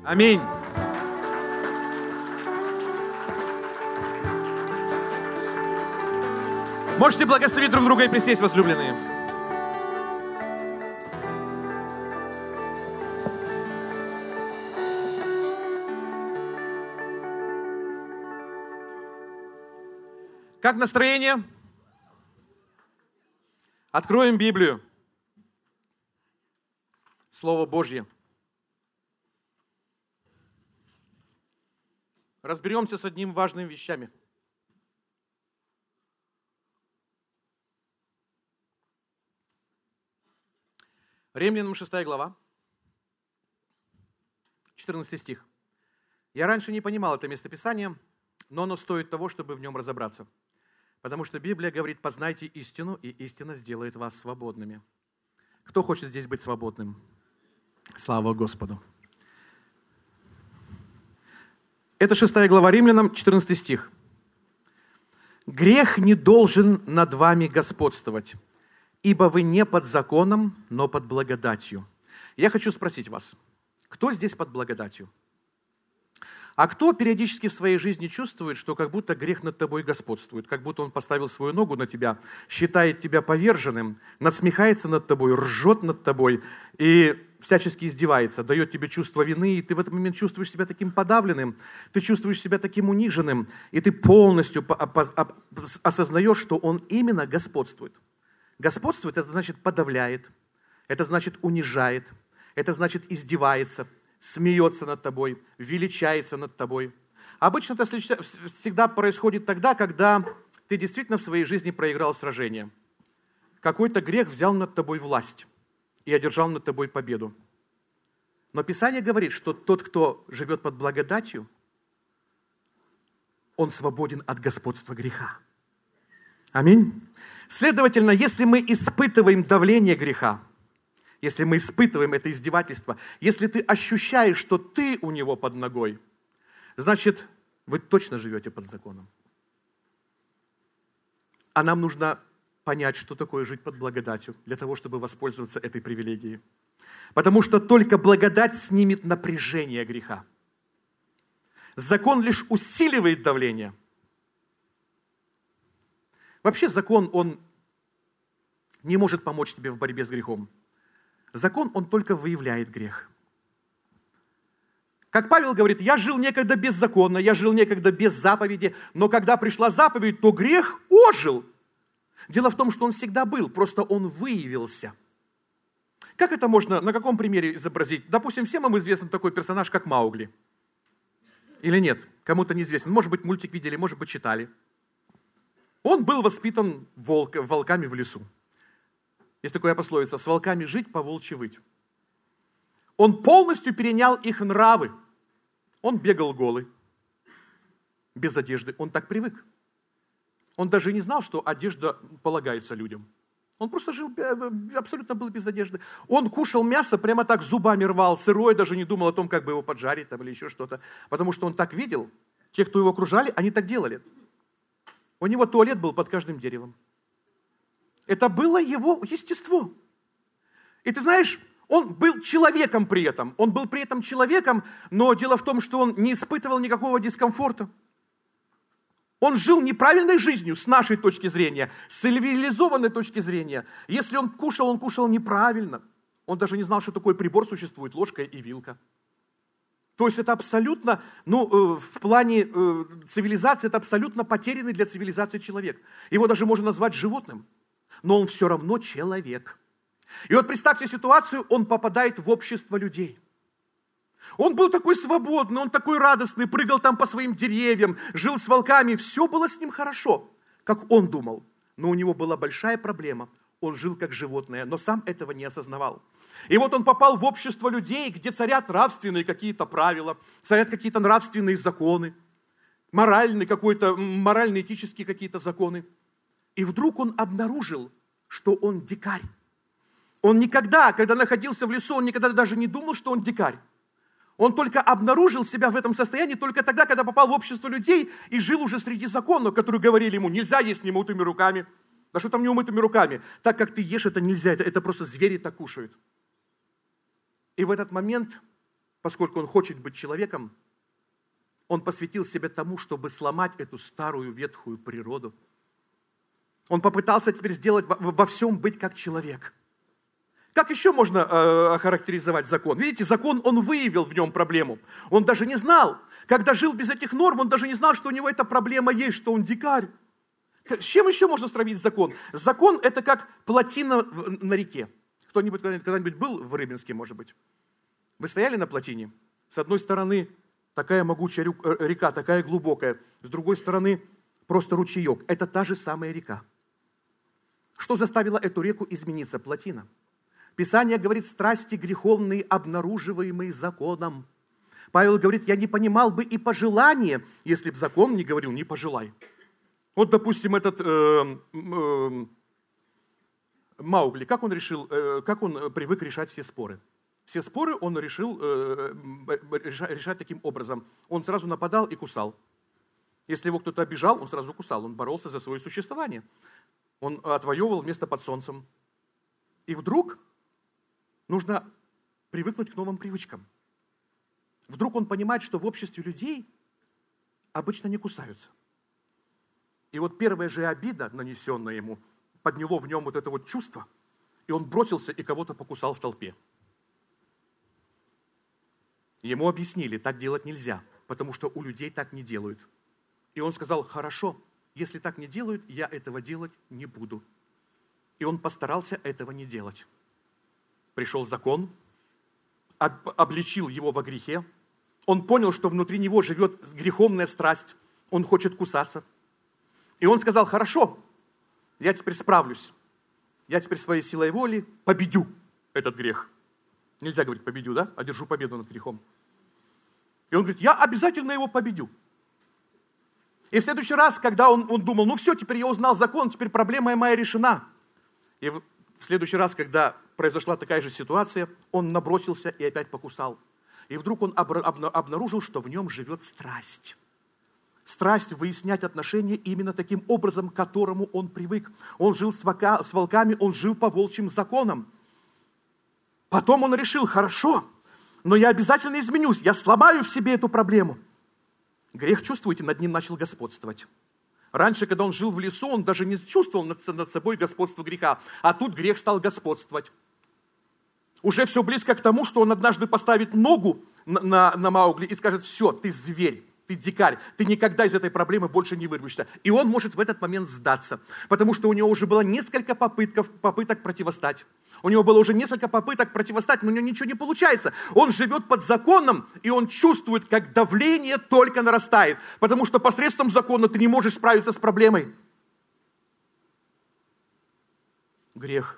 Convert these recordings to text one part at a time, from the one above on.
Аминь. Можете благословить друг друга и присесть, возлюбленные. Как настроение? Откроем Библию. Слово Божье. Разберемся с одним важным вещами. Римлянам 6 глава, 14 стих. Я раньше не понимал это местописание, но оно стоит того, чтобы в нем разобраться. Потому что Библия говорит: познайте истину, и истина сделает вас свободными. Кто хочет здесь быть свободным? Слава Господу. Это 6 глава Римлянам, 14 стих. «Грех не должен над вами господствовать, ибо вы не под законом, но под благодатью». Я хочу спросить вас, кто здесь под благодатью? А кто периодически в своей жизни чувствует, что как будто грех над тобой господствует, как будто он поставил свою ногу на тебя, считает тебя поверженным, надсмехается над тобой, ржет над тобой и всячески издевается, дает тебе чувство вины, и ты в этот момент чувствуешь себя таким подавленным, ты чувствуешь себя таким униженным, и ты полностью осознаешь, что он именно господствует. Господствует — это значит подавляет, это значит унижает, это значит издевается, смеется над тобой, величается над тобой. Обычно это всегда происходит тогда, когда ты действительно в своей жизни проиграл сражение. Какой-то грех взял над тобой власть и одержал над тобой победу. Но Писание говорит, что тот, кто живет под благодатью, он свободен от господства греха. Аминь. Следовательно, если мы испытываем давление греха, если мы испытываем это издевательство, если ты ощущаешь, что ты у него под ногой, значит, вы точно живете под законом. А нам нужно понять, что такое жить под благодатью, для того, чтобы воспользоваться этой привилегией. Потому что только благодать снимет напряжение греха. Закон лишь усиливает давление. Вообще закон, он не может помочь тебе в борьбе с грехом. Закон, он только выявляет грех. Как Павел говорит: я жил некогда беззаконно, я жил некогда без заповеди, но когда пришла заповедь, то грех ожил. Дело в том, что он всегда был, просто он выявился. Как это можно, на каком примере изобразить? Допустим, всем нам известен такой персонаж, как Маугли. Или нет? Кому-то неизвестен. Может быть, мультик видели, может быть, читали. Он был воспитан волками в лесу. Есть такая пословица: с волками жить, по волчьи выть. Он полностью перенял их нравы. Он бегал голый, без одежды. Он так привык. Он даже не знал, что одежда полагается людям. Он просто жил, абсолютно был без одежды. Он кушал мясо, прямо так зубами рвал, сырое, даже не думал о том, как бы его поджарить там, или еще что-то. Потому что он так видел, те, кто его окружали, они так делали. У него туалет был под каждым деревом. Это было его естество. И ты знаешь, он был человеком при этом. Он был при этом человеком, но дело в том, что он не испытывал никакого дискомфорта. Он жил неправильной жизнью с нашей точки зрения, с цивилизованной точки зрения. Если он кушал неправильно. Он даже не знал, что такой прибор существует, ложка и вилка. То есть это абсолютно, в плане цивилизации, это абсолютно потерянный для цивилизации человек. Его даже можно назвать животным. Но он все равно человек. И вот представьте ситуацию, он попадает в общество людей. Он был такой свободный, он такой радостный, прыгал там по своим деревьям, жил с волками, все было с ним хорошо, как он думал. Но у него была большая проблема. Он жил как животное, но сам этого не осознавал. И вот он попал в общество людей, где царят нравственные какие-то правила, царят какие-то нравственные законы, морально-этические какие-то законы. И вдруг он обнаружил, что он дикарь. Он никогда, когда находился в лесу, он никогда даже не думал, что он дикарь. Он только обнаружил себя в этом состоянии только тогда, когда попал в общество людей и жил уже среди законов, которые говорили ему: нельзя есть немытыми руками. Да что там неумытыми руками? Так как ты ешь, это нельзя, это просто звери так кушают. И в этот момент поскольку он хочет быть человеком, он посвятил себя тому, чтобы сломать эту старую ветхую природу. Он попытался теперь сделать во всем быть как человек. Как еще можно охарактеризовать закон? Видите, закон, он выявил в нем проблему. Он даже не знал, когда жил без этих норм, он даже не знал, что у него эта проблема есть, что он дикарь. С чем еще можно сравнить закон? Закон – это как плотина на реке. Кто-нибудь когда-нибудь был в Рыбинске, может быть? Вы стояли на плотине? С одной стороны такая могучая река, такая глубокая. С другой стороны просто ручеек. Это та же самая река. Что заставило эту реку измениться? Плотина. Писание говорит, страсти греховные, обнаруживаемые законом. Павел говорит, я не понимал бы и пожелания, если бы закон не говорил, не пожелай. Вот, допустим, этот Маугли, как он привык решать все споры? Все споры он решил решать таким образом. Он сразу нападал и кусал. Если его кто-то обижал, он сразу кусал. Он боролся за свое существование. Он отвоевывал место под солнцем. И вдруг нужно привыкнуть к новым привычкам. Вдруг он понимает, что в обществе людей обычно не кусаются. И вот первая же обида, нанесенная ему, подняло в нем вот это вот чувство, и он бросился и кого-то покусал в толпе. Ему объяснили, так делать нельзя, потому что у людей так не делают. И он сказал, хорошо, если так не делают, я этого делать не буду. И он постарался этого не делать. Пришел закон, обличил его во грехе. Он понял, что внутри него живет греховная страсть. Он хочет кусаться. И он сказал, хорошо, я теперь справлюсь. Я теперь своей силой воли победю этот грех. Нельзя говорить победю, да? Одержу победу над грехом. И он говорит, я обязательно его победю. И в следующий раз, когда он думал, ну все, теперь я узнал закон, теперь проблема моя решена. И в следующий раз, когда произошла такая же ситуация, он набросился и опять покусал. И вдруг он обнаружил, что в нем живет страсть. Страсть выяснять отношения именно таким образом, к которому он привык. Он жил с волками, он жил по волчьим законам. Потом он решил, хорошо, но я обязательно изменюсь, я сломаю в себе эту проблему. Грех, чувствуете, над ним начал господствовать. Раньше, когда он жил в лесу, он даже не чувствовал над собой господство греха. А тут грех стал господствовать. Уже все близко к тому, что он однажды поставит ногу на Маугли и скажет, все, ты зверь, ты дикарь, ты никогда из этой проблемы больше не вырвешься. И он может в этот момент сдаться, потому что у него уже было несколько попыток противостать. У него было уже несколько попыток противостать, но у него ничего не получается. Он живет под законом, и он чувствует, как давление только нарастает. Потому что посредством закона ты не можешь справиться с проблемой. Грех.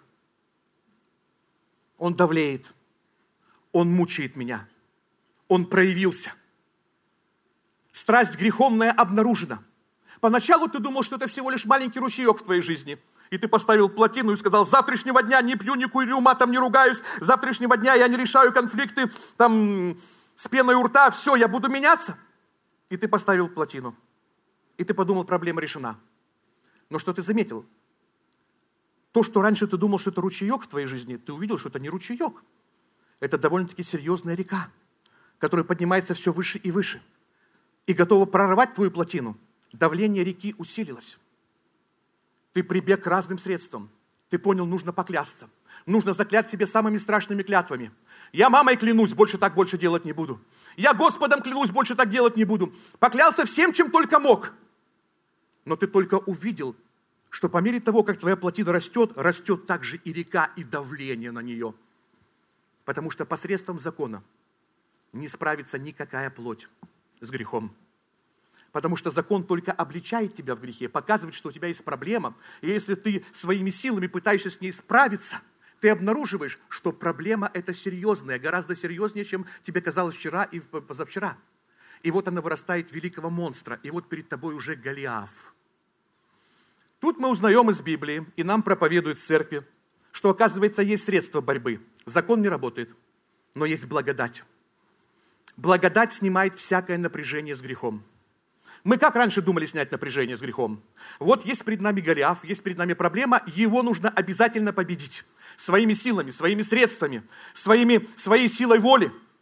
Он давлеет. Он мучает меня. Он проявился. Страсть греховная обнаружена. Поначалу ты думал, что это всего лишь маленький ручеек в твоей жизни. И ты поставил плотину и сказал, с завтрашнего дня не пью, не курю, матом не ругаюсь, с завтрашнего дня я не решаю конфликты с пеной у рта, все, я буду меняться. И ты поставил плотину. И ты подумал, проблема решена. Но что ты заметил? То, что раньше ты думал, что это ручеек в твоей жизни, ты увидел, что это не ручеек. Это довольно-таки серьезная река, которая поднимается все выше и выше. И готова прорвать твою плотину. Давление реки усилилось. Ты прибег к разным средствам. Ты понял, нужно поклясться. Нужно заклять себе самыми страшными клятвами. Я мамой клянусь, больше делать не буду. Я Господом клянусь, больше так делать не буду. Поклялся всем, чем только мог. Но ты только увидел, что по мере того, как твоя плотина растет, растет также и река, и давление на нее. Потому что посредством закона не справится никакая плоть с грехом. Потому что закон только обличает тебя в грехе, показывает, что у тебя есть проблема. И если ты своими силами пытаешься с ней справиться, ты обнаруживаешь, что проблема эта серьезная, гораздо серьезнее, чем тебе казалось вчера и позавчера. И вот она вырастает в великого монстра, и вот перед тобой уже Голиаф. Тут мы узнаем из Библии, и нам проповедуют в церкви, что, оказывается, есть средства борьбы. Закон не работает, но есть благодать. Благодать снимает всякое напряжение с грехом. Мы как раньше думали снять напряжение с грехом? Вот есть перед нами Голиаф, есть перед нами проблема, его нужно обязательно победить. Своими силами, своими средствами, своей силой воли.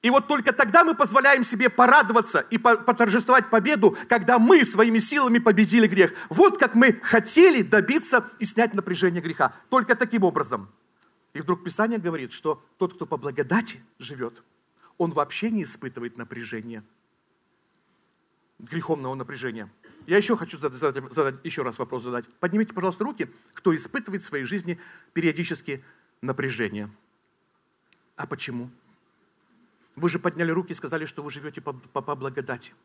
И вот только тогда мы позволяем себе порадоваться и поторжествовать победу, когда мы своими силами победили грех. Вот как мы хотели добиться и снять напряжение греха. Только таким образом. И вдруг Писание говорит, что тот, кто по благодати живет, он вообще не испытывает напряжения, греховного напряжения. Я еще хочу задать еще раз вопрос задать. Поднимите, пожалуйста, руки, кто испытывает в своей жизни периодически напряжение. А почему? Вы же подняли руки и сказали, что вы живете по благодати.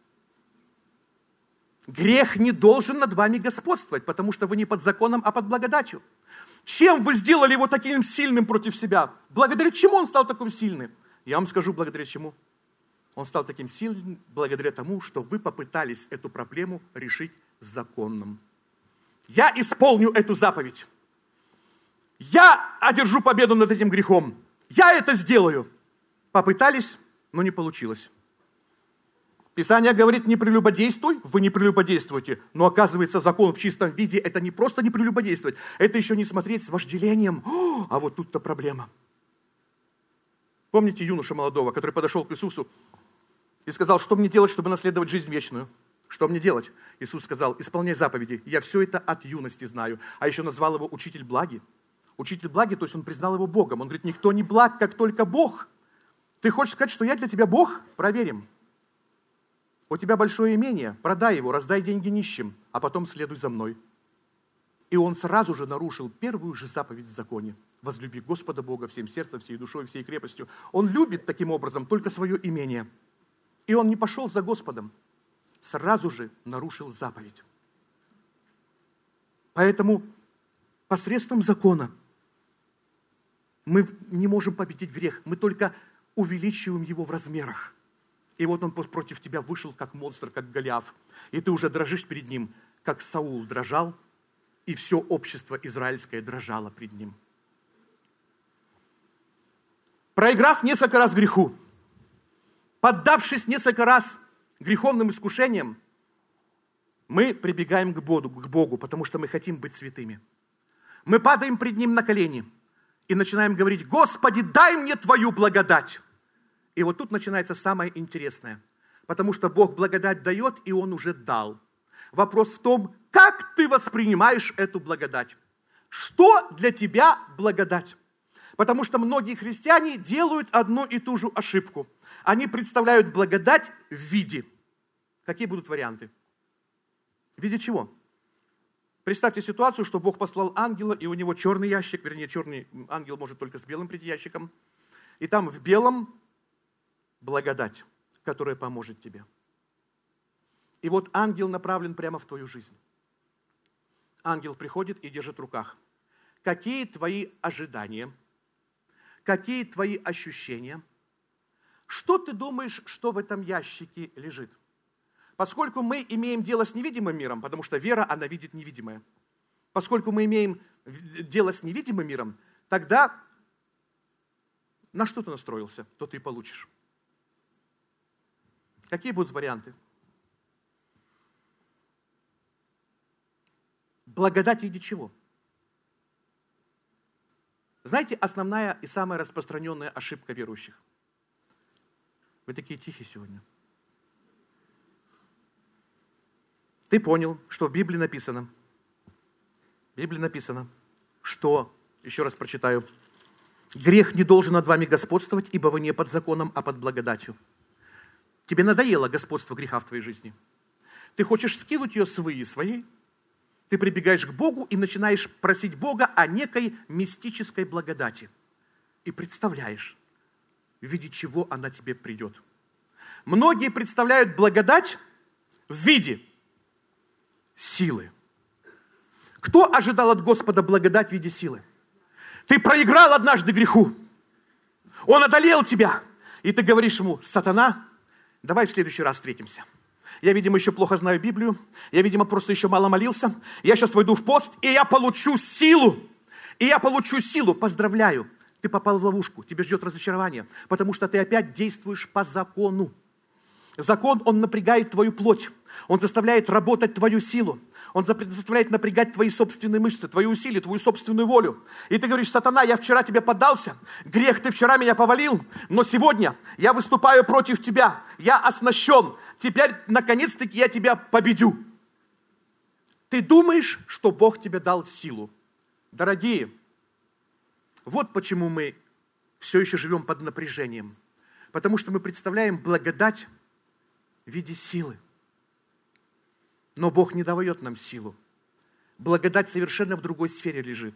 Грех не должен над вами господствовать, потому что вы не под законом, а под благодатью. Чем вы сделали его таким сильным против себя? Благодаря чему он стал таким сильным? Я вам скажу, благодаря чему. Он стал таким сильным благодаря тому, что вы попытались эту проблему решить законным. Я исполню эту заповедь. Я одержу победу над этим грехом. Я это сделаю. Попытались, но не получилось. Писание говорит, не прелюбодействуй, вы не прелюбодействуете. Но оказывается, закон в чистом виде, это не просто не прелюбодействовать, это еще не смотреть с вожделением. А вот тут-то проблема. Помните юношу молодого, который подошел к Иисусу и сказал, что мне делать, чтобы наследовать жизнь вечную? Что мне делать? Иисус сказал, исполняй заповеди. Я все это от юности знаю. А еще назвал его учитель благи. Учитель благи, то есть он признал его Богом. Он говорит, никто не благ, как только Бог. Ты хочешь сказать, что я для тебя Бог? Проверим. У тебя большое имение, продай его, раздай деньги нищим, а потом следуй за мной. И он сразу же нарушил первую же заповедь в законе. Возлюби Господа Бога всем сердцем, всей душой, всей крепостью. Он любит таким образом только свое имение. И он не пошел за Господом. Сразу же нарушил заповедь. Поэтому посредством закона мы не можем победить грех. Мы только увеличиваем его в размерах. И вот он против тебя вышел как монстр, как Голиаф. И ты уже дрожишь перед ним, как Саул дрожал, и все общество израильское дрожало пред ним. Проиграв несколько раз греху, поддавшись несколько раз греховным искушениям, мы прибегаем к Богу, потому что мы хотим быть святыми. Мы падаем пред Ним на колени и начинаем говорить, Господи, дай мне Твою благодать. И вот тут начинается самое интересное, потому что Бог благодать дает, и Он уже дал. Вопрос в том, как ты воспринимаешь эту благодать. Что для тебя благодать? Потому что многие христиане делают одну и ту же ошибку. Они представляют благодать в виде. Какие будут варианты? В виде чего? Представьте ситуацию, что Бог послал ангела, и у него черный ящик, вернее, черный ангел может только с белым прийти ящиком. И там в белом благодать, которая поможет тебе. И вот ангел направлен прямо в твою жизнь. Ангел приходит и держит в руках. Какие твои ожидания? Какие твои ощущения? Что ты думаешь, что в этом ящике лежит? Поскольку мы имеем дело с невидимым миром, потому что вера, она видит невидимое. Поскольку мы имеем дело с невидимым миром, тогда на что ты настроился, то ты и получишь. Какие будут варианты? Благодать в виде чего? Знаете, основная и самая распространенная ошибка верующих. Вы такие тихие сегодня. Ты понял, что в Библии написано, что, еще раз прочитаю, грех не должен над вами господствовать, ибо вы не под законом, а под благодатью. Тебе надоело господство греха в твоей жизни. Ты хочешь скинуть ее с выи своей. Ты прибегаешь к Богу и начинаешь просить Бога о некой мистической благодати. И представляешь, в виде чего она тебе придет. Многие представляют благодать в виде силы. Кто ожидал от Господа благодать в виде силы? Ты проиграл однажды греху. Он одолел тебя. И ты говоришь ему, сатана, давай в следующий раз встретимся. Я, видимо, еще плохо знаю Библию. Я, видимо, просто еще мало молился. Я сейчас войду в пост, и я получу силу. Поздравляю. Ты попал в ловушку. Тебя ждет разочарование. Потому что ты опять действуешь по закону. Закон, он напрягает твою плоть. Он заставляет работать твою силу. Он заставляет напрягать твои собственные мышцы, твои усилия, твою собственную волю. И ты говоришь: сатана, я вчера тебе поддался, грех, ты вчера меня повалил, но сегодня я выступаю против тебя, я оснащен, теперь, наконец-таки, я тебя победю. Ты думаешь, что Бог тебе дал силу. Дорогие, вот почему мы все еще живем под напряжением. Потому что мы представляем благодать в виде силы. Но Бог не дает нам силу. Благодать совершенно в другой сфере лежит.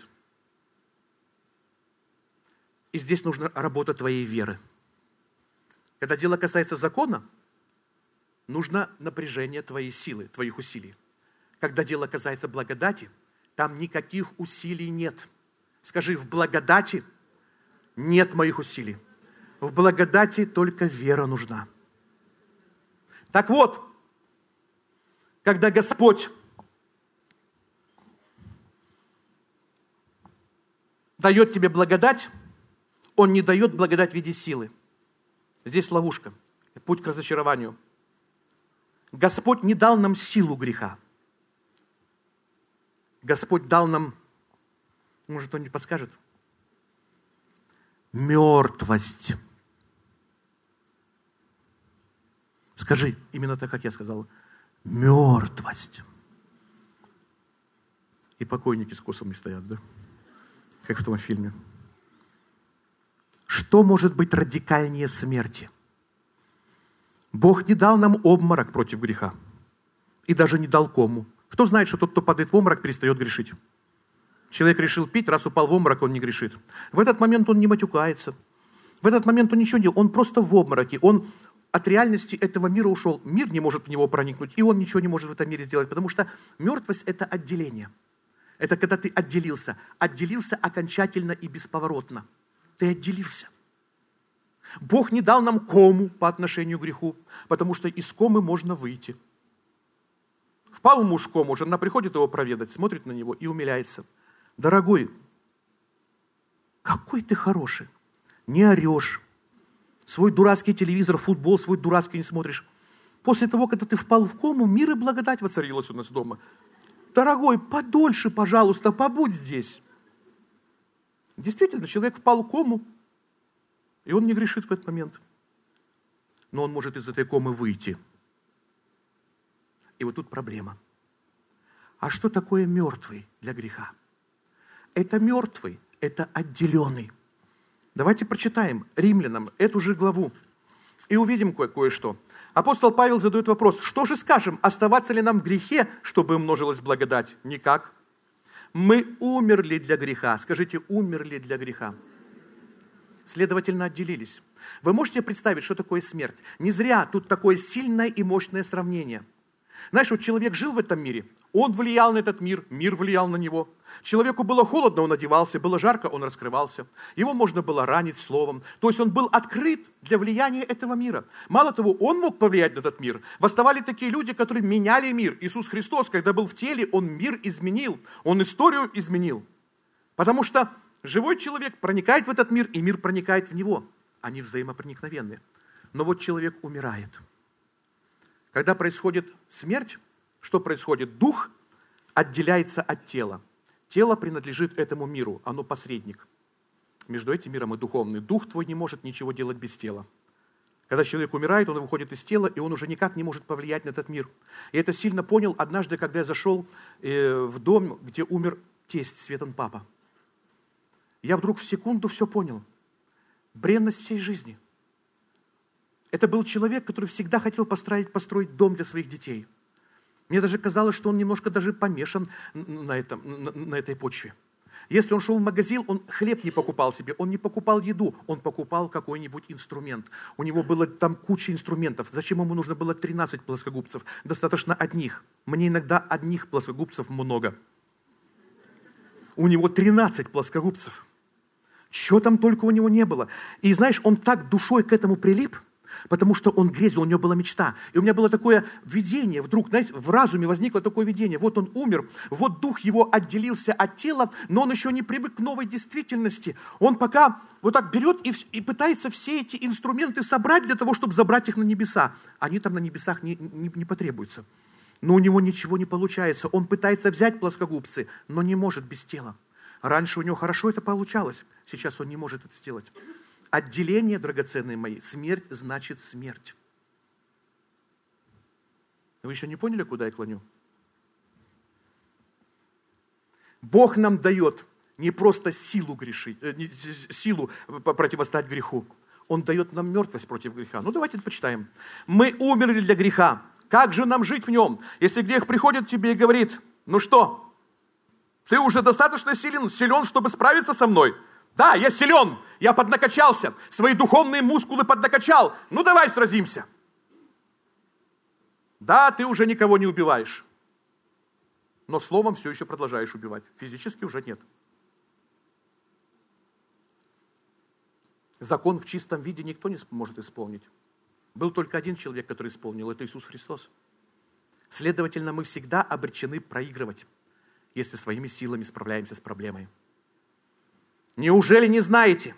И здесь нужна работа твоей веры. Когда дело касается закона, нужно напряжение твоей силы, твоих усилий. Когда дело касается благодати, там никаких усилий нет. Скажи: в благодати нет моих усилий. В благодати только вера нужна. Так вот, когда Господь дает тебе благодать, Он не дает благодать в виде силы. Здесь ловушка, путь к разочарованию. Господь не дал нам силу греха. Господь дал нам, может, кто-нибудь подскажет? Мертвость. Скажи, именно так, как я сказал. Мертвость. И покойники с косами стоят, да? Как в том фильме. Что может быть радикальнее смерти? Бог не дал нам обморок против греха. И даже не дал кому. Кто знает, что тот, кто падает в обморок, перестает грешить? Человек решил пить, раз упал в обморок, он не грешит. В этот момент он не матюкается. В этот момент он ничего не делает. Он просто в обмороке. Он от реальности этого мира ушел. Мир не может в него проникнуть, и он ничего не может в этом мире сделать, потому что мертвость – это отделение. Это когда ты отделился. Отделился окончательно и бесповоротно. Ты отделился. Бог не дал нам кому по отношению к греху, потому что из комы можно выйти. Впал муж в кому, жена приходит его проведать, смотрит на него и умиляется. Дорогой, какой ты хороший. Не орешь. Свой дурацкий телевизор, футбол свой дурацкий не смотришь. После того, когда ты впал в кому, мир и благодать воцарилась у нас дома. Дорогой, подольше, пожалуйста, побудь здесь. Действительно, человек впал в кому, и он не грешит в этот момент. Но он может из этой комы выйти. И вот тут проблема. А что такое мертвый для греха? Это мертвый, это отделенный. Давайте прочитаем Римлянам эту же главу и увидим кое-что. Апостол Павел задает вопрос: что же скажем, оставаться ли нам в грехе, чтобы умножилась благодать? Никак. Мы умерли для греха. Скажите: умерли для греха. Следовательно, отделились. Вы можете представить, что такое смерть? Не зря тут такое сильное и мощное сравнение. Знаешь, вот человек жил в этом мире, он влиял на этот мир, мир влиял на него. Человеку было холодно, он одевался, было жарко, он раскрывался. Его можно было ранить словом. То есть он был открыт для влияния этого мира. Мало того, он мог повлиять на этот мир. Восставали такие люди, которые меняли мир. Иисус Христос, когда был в теле, он мир изменил, он историю изменил. Потому что живой человек проникает в этот мир, и мир проникает в него. Они взаимопроникновенны. Но вот человек умирает. Когда происходит смерть, что происходит? Дух отделяется от тела. Тело принадлежит этому миру, оно посредник. Между этим миром и духовный. Дух твой не может ничего делать без тела. Когда человек умирает, он выходит из тела, и он уже никак не может повлиять на этот мир. И это сильно понял однажды, когда я зашел в дом, где умер тесть Светан папа. Я вдруг в секунду все понял. Бренность всей жизни. Это был человек, который всегда хотел построить дом для своих детей. Мне даже казалось, что он немножко даже помешан на этой почве. Если он шел в магазин, он хлеб не покупал себе, он не покупал еду, он покупал какой-нибудь инструмент. У него было там куча инструментов. Зачем ему нужно было 13 плоскогубцев? Достаточно одних. Мне иногда одних плоскогубцев много. У него 13 плоскогубцев. Чего там только у него не было. И знаешь, он так душой к этому прилип, Потому что он грезил, у него была мечта. И у меня было такое видение, вдруг, знаете, в разуме возникло такое видение. Вот он умер, вот дух его отделился от тела, но он еще не привык к новой действительности. Он пока вот так берет и пытается все эти инструменты собрать для того, чтобы забрать их на небеса. Они там на небесах не потребуются. Но у него ничего не получается. Он пытается взять плоскогубцы, но не может без тела. Раньше у него хорошо это получалось, сейчас он не может это сделать. Отделение, драгоценные мои, смерть значит смерть. Вы еще не поняли, куда я клоню? Бог нам дает не просто силу грешить, силу противостоять греху. Он дает нам мертвость против греха. Ну, давайте почитаем. Мы умерли для греха. Как же нам жить в нем? Если грех приходит к тебе и говорит, ну что, ты уже достаточно силен, чтобы справиться со мной? Да, я силен, я поднакачался, свои духовные мускулы поднакачал. Ну давай сразимся. Да, ты уже никого не убиваешь, но словом все еще продолжаешь убивать. Физически уже нет. Закон в чистом виде никто не может исполнить. Был только один человек, который исполнил, это Иисус Христос. Следовательно, мы всегда обречены проигрывать, если своими силами справляемся с проблемой. Неужели не знаете,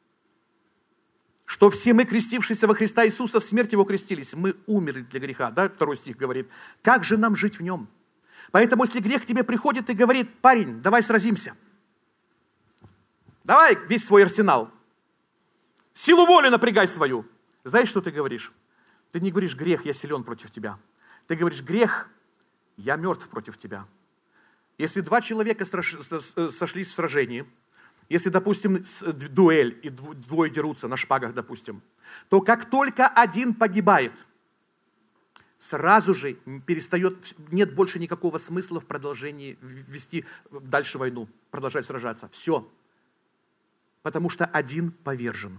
что все мы, крестившиеся во Христа Иисуса, в смерть Его крестились? Мы умерли для греха, да, 2 стих говорит. Как же нам жить в нем? Поэтому, если грех к тебе приходит и говорит, парень, давай сразимся. Давай весь свой арсенал. Силу воли напрягай свою. Знаешь, что ты говоришь? Ты не говоришь, грех, я силен против тебя. Ты говоришь, грех, я мертв против тебя. Если два человека сошлись в сражении, если, допустим, дуэль, и двое дерутся на шпагах, допустим, то как только один погибает, сразу же нет больше никакого смысла в продолжении вести дальше войну, продолжать сражаться. Все. Потому что один повержен.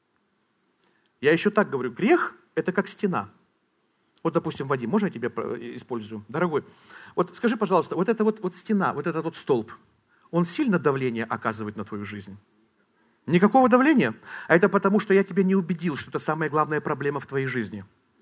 Я еще так говорю, грех – это как стена. Вот, допустим, Вадим, можно я тебя использую? Дорогой, вот скажи, пожалуйста, вот эта вот стена, вот этот вот столб, он сильно давление оказывает на твою жизнь? Никакого давления? А это потому, что я тебя не убедил, что это самая главная проблема в твоей жизни.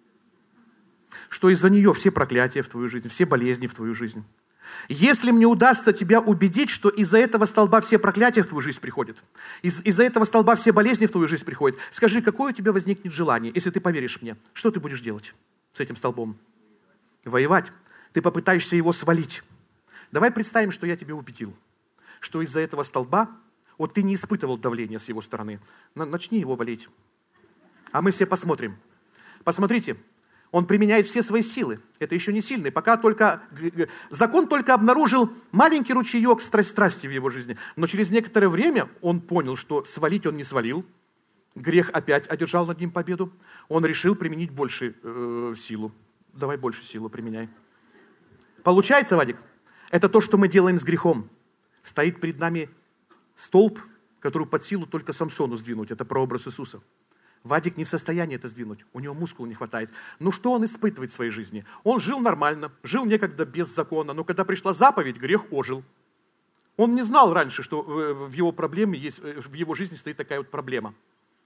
Что из-за нее все проклятия в твою жизнь, все болезни в твою жизнь. Если мне удастся тебя убедить, что из-за этого столба все проклятия в твою жизнь приходят, из-за этого столба все болезни в твою жизнь приходят, скажи, какое у тебя возникнет желание, если ты поверишь мне, что ты будешь делать с этим столбом? Воевать. Ты попытаешься его свалить. Давай представим, что я тебя убедил, что из-за этого столба, вот ты не испытывал давления с его стороны, начни его валить. А мы все посмотрим. Посмотрите, он применяет все свои силы. Это еще не сильный. Пока только закон только обнаружил маленький ручеек страсти в его жизни. Но через некоторое время он понял, что свалить он не свалил. Грех опять одержал над ним победу. Он решил применить больше силу. Давай больше силу применяй. Получается, Вадик? Это то, что мы делаем с грехом. Стоит перед нами столб, который под силу только Самсону сдвинуть. Это прообраз Иисуса. Вадик не в состоянии это сдвинуть, у него мускул не хватает. Ну что он испытывает в своей жизни? Он жил нормально, жил некогда без закона, но когда пришла заповедь, грех ожил. Он не знал раньше, что в его проблеме есть, в его жизни стоит такая вот проблема.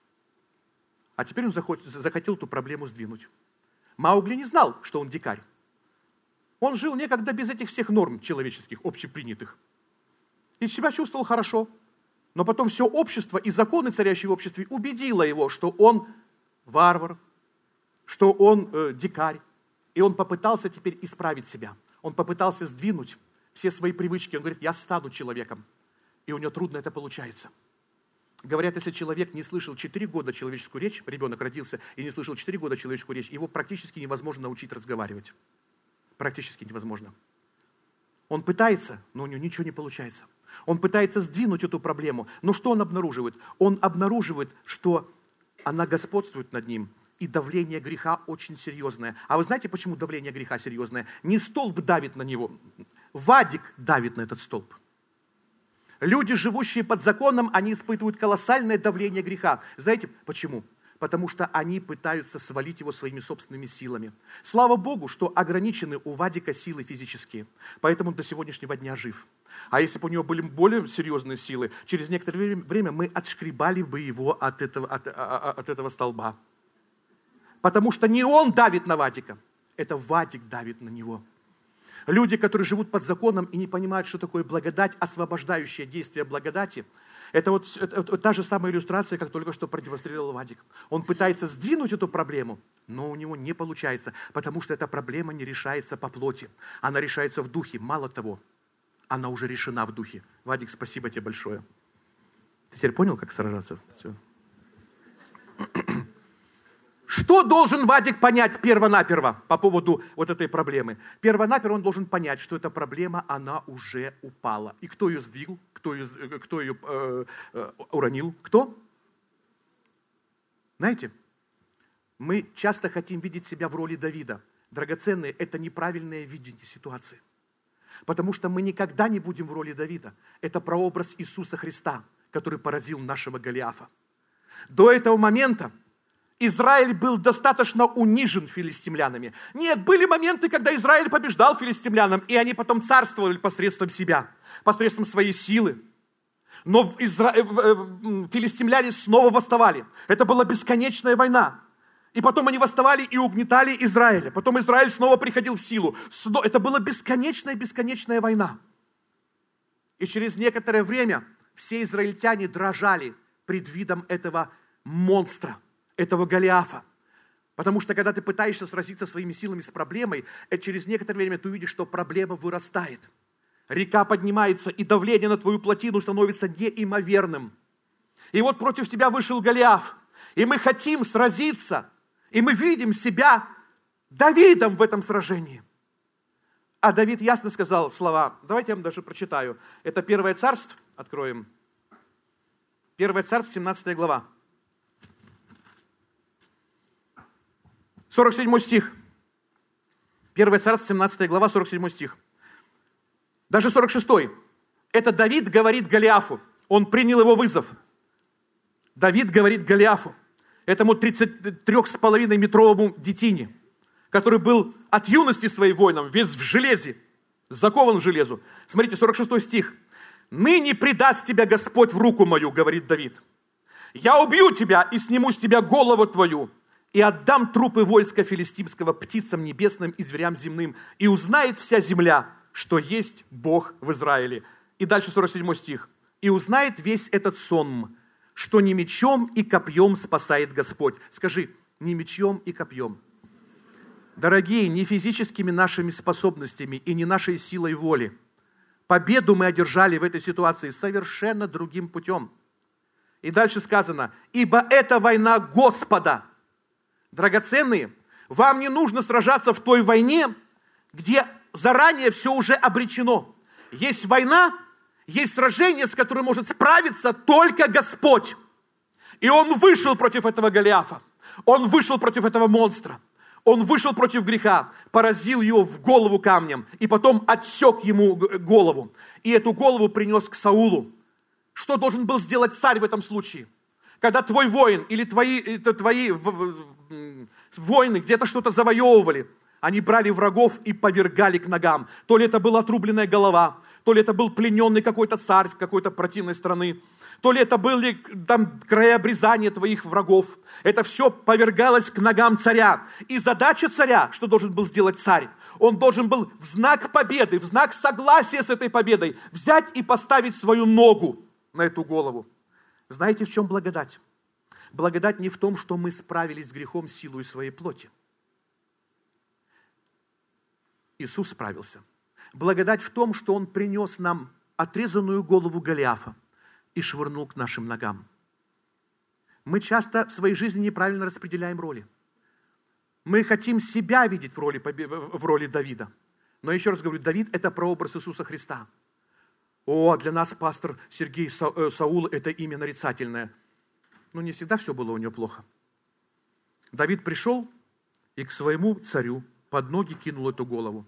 А теперь он захотел эту проблему сдвинуть. Маугли не знал, что он дикарь. Он жил некогда без этих всех норм человеческих, общепринятых. И себя чувствовал хорошо. Но потом все общество и законы, царящие в обществе, убедило его, что он варвар, что он дикарь. И он попытался теперь исправить себя. Он попытался сдвинуть все свои привычки. Он говорит, я стану человеком. И у него трудно это получается. Говорят, если человек не слышал 4 года человеческую речь, ребенок родился и не слышал 4 года человеческую речь, его практически невозможно научить разговаривать. Практически невозможно. Он пытается, но у него ничего не получается. Он пытается сдвинуть эту проблему. Но что он обнаруживает? Он обнаруживает, что она господствует над ним. И давление греха очень серьезное. А вы знаете, почему давление греха серьезное? Не столб давит на него. Вадик давит на этот столб. Люди, живущие под законом, они испытывают колоссальное давление греха. Знаете почему? Потому что они пытаются свалить его своими собственными силами. Слава Богу, что ограничены у Вадика силы физические. Поэтому он до сегодняшнего дня жив. А если бы у него были более серьезные силы, через некоторое время мы отшкребали бы его от этого столба. Потому что не он давит на Вадика, это Вадик давит на него. Люди, которые живут под законом и не понимают, что такое благодать, освобождающее действие благодати, это та же самая иллюстрация, как только что продемонстрировал Вадик. Он пытается сдвинуть эту проблему, но у него не получается, потому что эта проблема не решается по плоти. Она решается в духе. Мало того, она уже решена в духе. Вадик, спасибо тебе большое. Ты теперь понял, как сражаться? Все. Что должен Вадик понять перво-наперво по поводу вот этой проблемы? Перво-наперво он должен понять, что эта проблема, она уже упала. И кто ее сдвинул? Кто ее уронил? Кто? Знаете, мы часто хотим видеть себя в роли Давида. Драгоценные, это неправильное видение ситуации. Потому что мы никогда не будем в роли Давида. Это прообраз Иисуса Христа, который поразил нашего Голиафа. До этого момента Израиль был достаточно унижен филистимлянами. Нет, были моменты, когда Израиль побеждал филистимлянам, и они потом царствовали посредством себя, посредством своей силы. Но филистимляне снова восставали. Это была бесконечная война. И потом они восставали и угнетали Израиля. Потом Израиль снова приходил в силу. Это была бесконечная война. И через некоторое время все израильтяне дрожали пред видом этого монстра, этого Голиафа. Потому что когда ты пытаешься сразиться своими силами с проблемой, через некоторое время ты увидишь, что проблема вырастает. Река поднимается, и давление на твою плотину становится неимоверным. И вот против тебя вышел Голиаф. И мы хотим сразиться, и мы видим себя Давидом в этом сражении. А Давид ясно сказал слова. Давайте я вам даже прочитаю. Это 1 Царств, откроем. 1 Царств, 17 глава. 47 стих. 1 Царств, 17 глава, 47 стих. Даже 46. Это Давид говорит Голиафу. Он принял его вызов. Давид говорит Голиафу, этому 33,5-метровому детине, который был от юности своей воином, весь в железе, закован в железу. Смотрите, 46 стих. «Ныне предаст тебя Господь в руку мою, говорит Давид. Я убью тебя и сниму с тебя голову твою, и отдам трупы войска филистимского птицам небесным и зверям земным, и узнает вся земля, что есть Бог в Израиле». И дальше 47 стих. «И узнает весь этот сон, что не мечом и копьем спасает Господь». Скажи, не мечом и копьем. Дорогие, не физическими нашими способностями и не нашей силой воли. Победу мы одержали в этой ситуации совершенно другим путем. И дальше сказано, ибо это война Господа. Драгоценные, вам не нужно сражаться в той войне, где заранее все уже обречено. Есть война, есть сражение, с которым может справиться только Господь. И Он вышел против этого Голиафа. Он вышел против этого монстра. Он вышел против греха, поразил его в голову камнем, и потом отсек ему голову. И эту голову принес к Саулу. Что должен был сделать царь в этом случае? Когда твой воин или твои воины где-то что-то завоевывали, они брали врагов и повергали к ногам. То ли это была отрубленная голова, то ли это был плененный какой-то царь в какой-то противной страны, то ли это были там края обрезания твоих врагов. Это все повергалось к ногам царя. И задача царя, что должен был сделать царь? Он должен был в знак победы, в знак согласия с этой победой взять и поставить свою ногу на эту голову. Знаете, в чем благодать? Благодать не в том, что мы справились с грехом силой своей плоти. Иисус справился. Благодать в том, что Он принес нам отрезанную голову Голиафа и швырнул к нашим ногам. Мы часто в своей жизни неправильно распределяем роли. Мы хотим себя видеть в роли Давида. Но еще раз говорю, Давид – это прообраз Иисуса Христа. О, для нас пастор Сергей Саул – это имя нарицательное. Но не всегда все было у него плохо. Давид пришел и к своему царю под ноги кинул эту голову.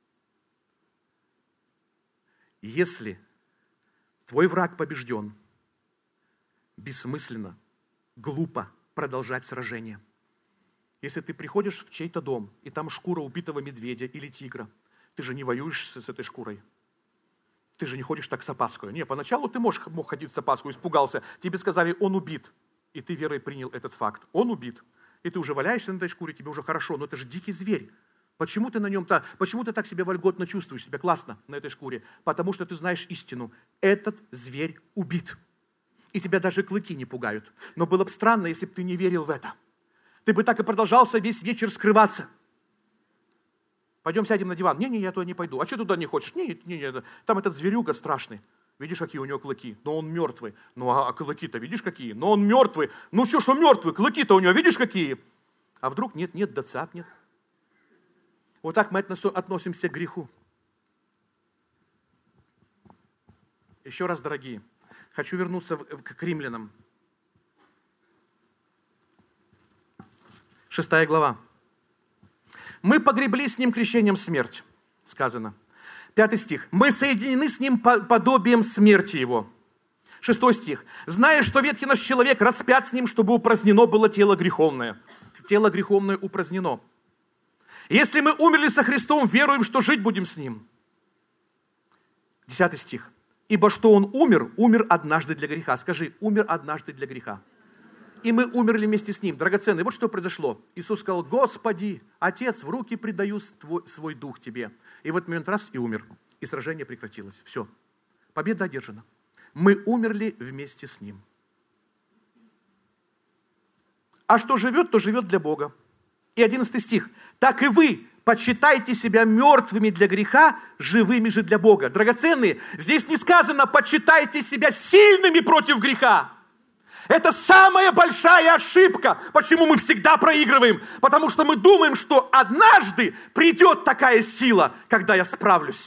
Если твой враг побежден, бессмысленно, глупо продолжать сражение. Если ты приходишь в чей-то дом, и там шкура убитого медведя или тигра, ты же не воюешь с этой шкурой. Ты же не ходишь так с опаской. Не, поначалу ты мог ходить с опаской, испугался. Тебе сказали, он убит. И ты верой принял этот факт. Он убит. И ты уже валяешься на этой шкуре, тебе уже хорошо, но это же дикий зверь. Почему ты на нем-то, почему ты так себя вольготно чувствуешь, себя классно на этой шкуре? Потому что ты знаешь истину. Этот зверь убит. И тебя даже клыки не пугают. Но было бы странно, если бы ты не верил в это. Ты бы так и продолжался весь вечер скрываться. Пойдем сядем на диван. Не, я туда не пойду. А что туда не хочешь? Не, там этот зверюга страшный. Видишь, какие у него клыки? Но он мертвый. Ну, а клыки-то видишь, какие? Но он мертвый. Ну, что он мертвый? Клыки-то у него видишь, какие? А вдруг нет, да цапнет. Вот так мы относимся к греху. Еще раз, дорогие, хочу вернуться к римлянам. 6 глава. Мы погребли с ним крещением смерть, сказано. 5 стих. Мы соединены с ним подобием смерти его. 6 стих. Зная, что ветхий наш человек распят с ним, чтобы упразднено было тело греховное. Тело греховное упразднено. Если мы умерли со Христом, веруем, что жить будем с ним. 10 стих. Ибо что он умер однажды для греха. Скажи, умер однажды для греха. И мы умерли вместе с ним. Драгоценный, вот что произошло. Иисус сказал: Господи, Отец, в руки предаю свой дух тебе. И в этот момент раз и умер. И сражение прекратилось. Все. Победа одержана. Мы умерли вместе с ним. А что живет, то живет для Бога. И 11 стих. Так и вы почитайте себя мертвыми для греха, живыми же для Бога. Драгоценные, здесь не сказано: почитайте себя сильными против греха. Это самая большая ошибка. Почему мы всегда проигрываем? Потому что мы думаем, что однажды придет такая сила, когда я справлюсь.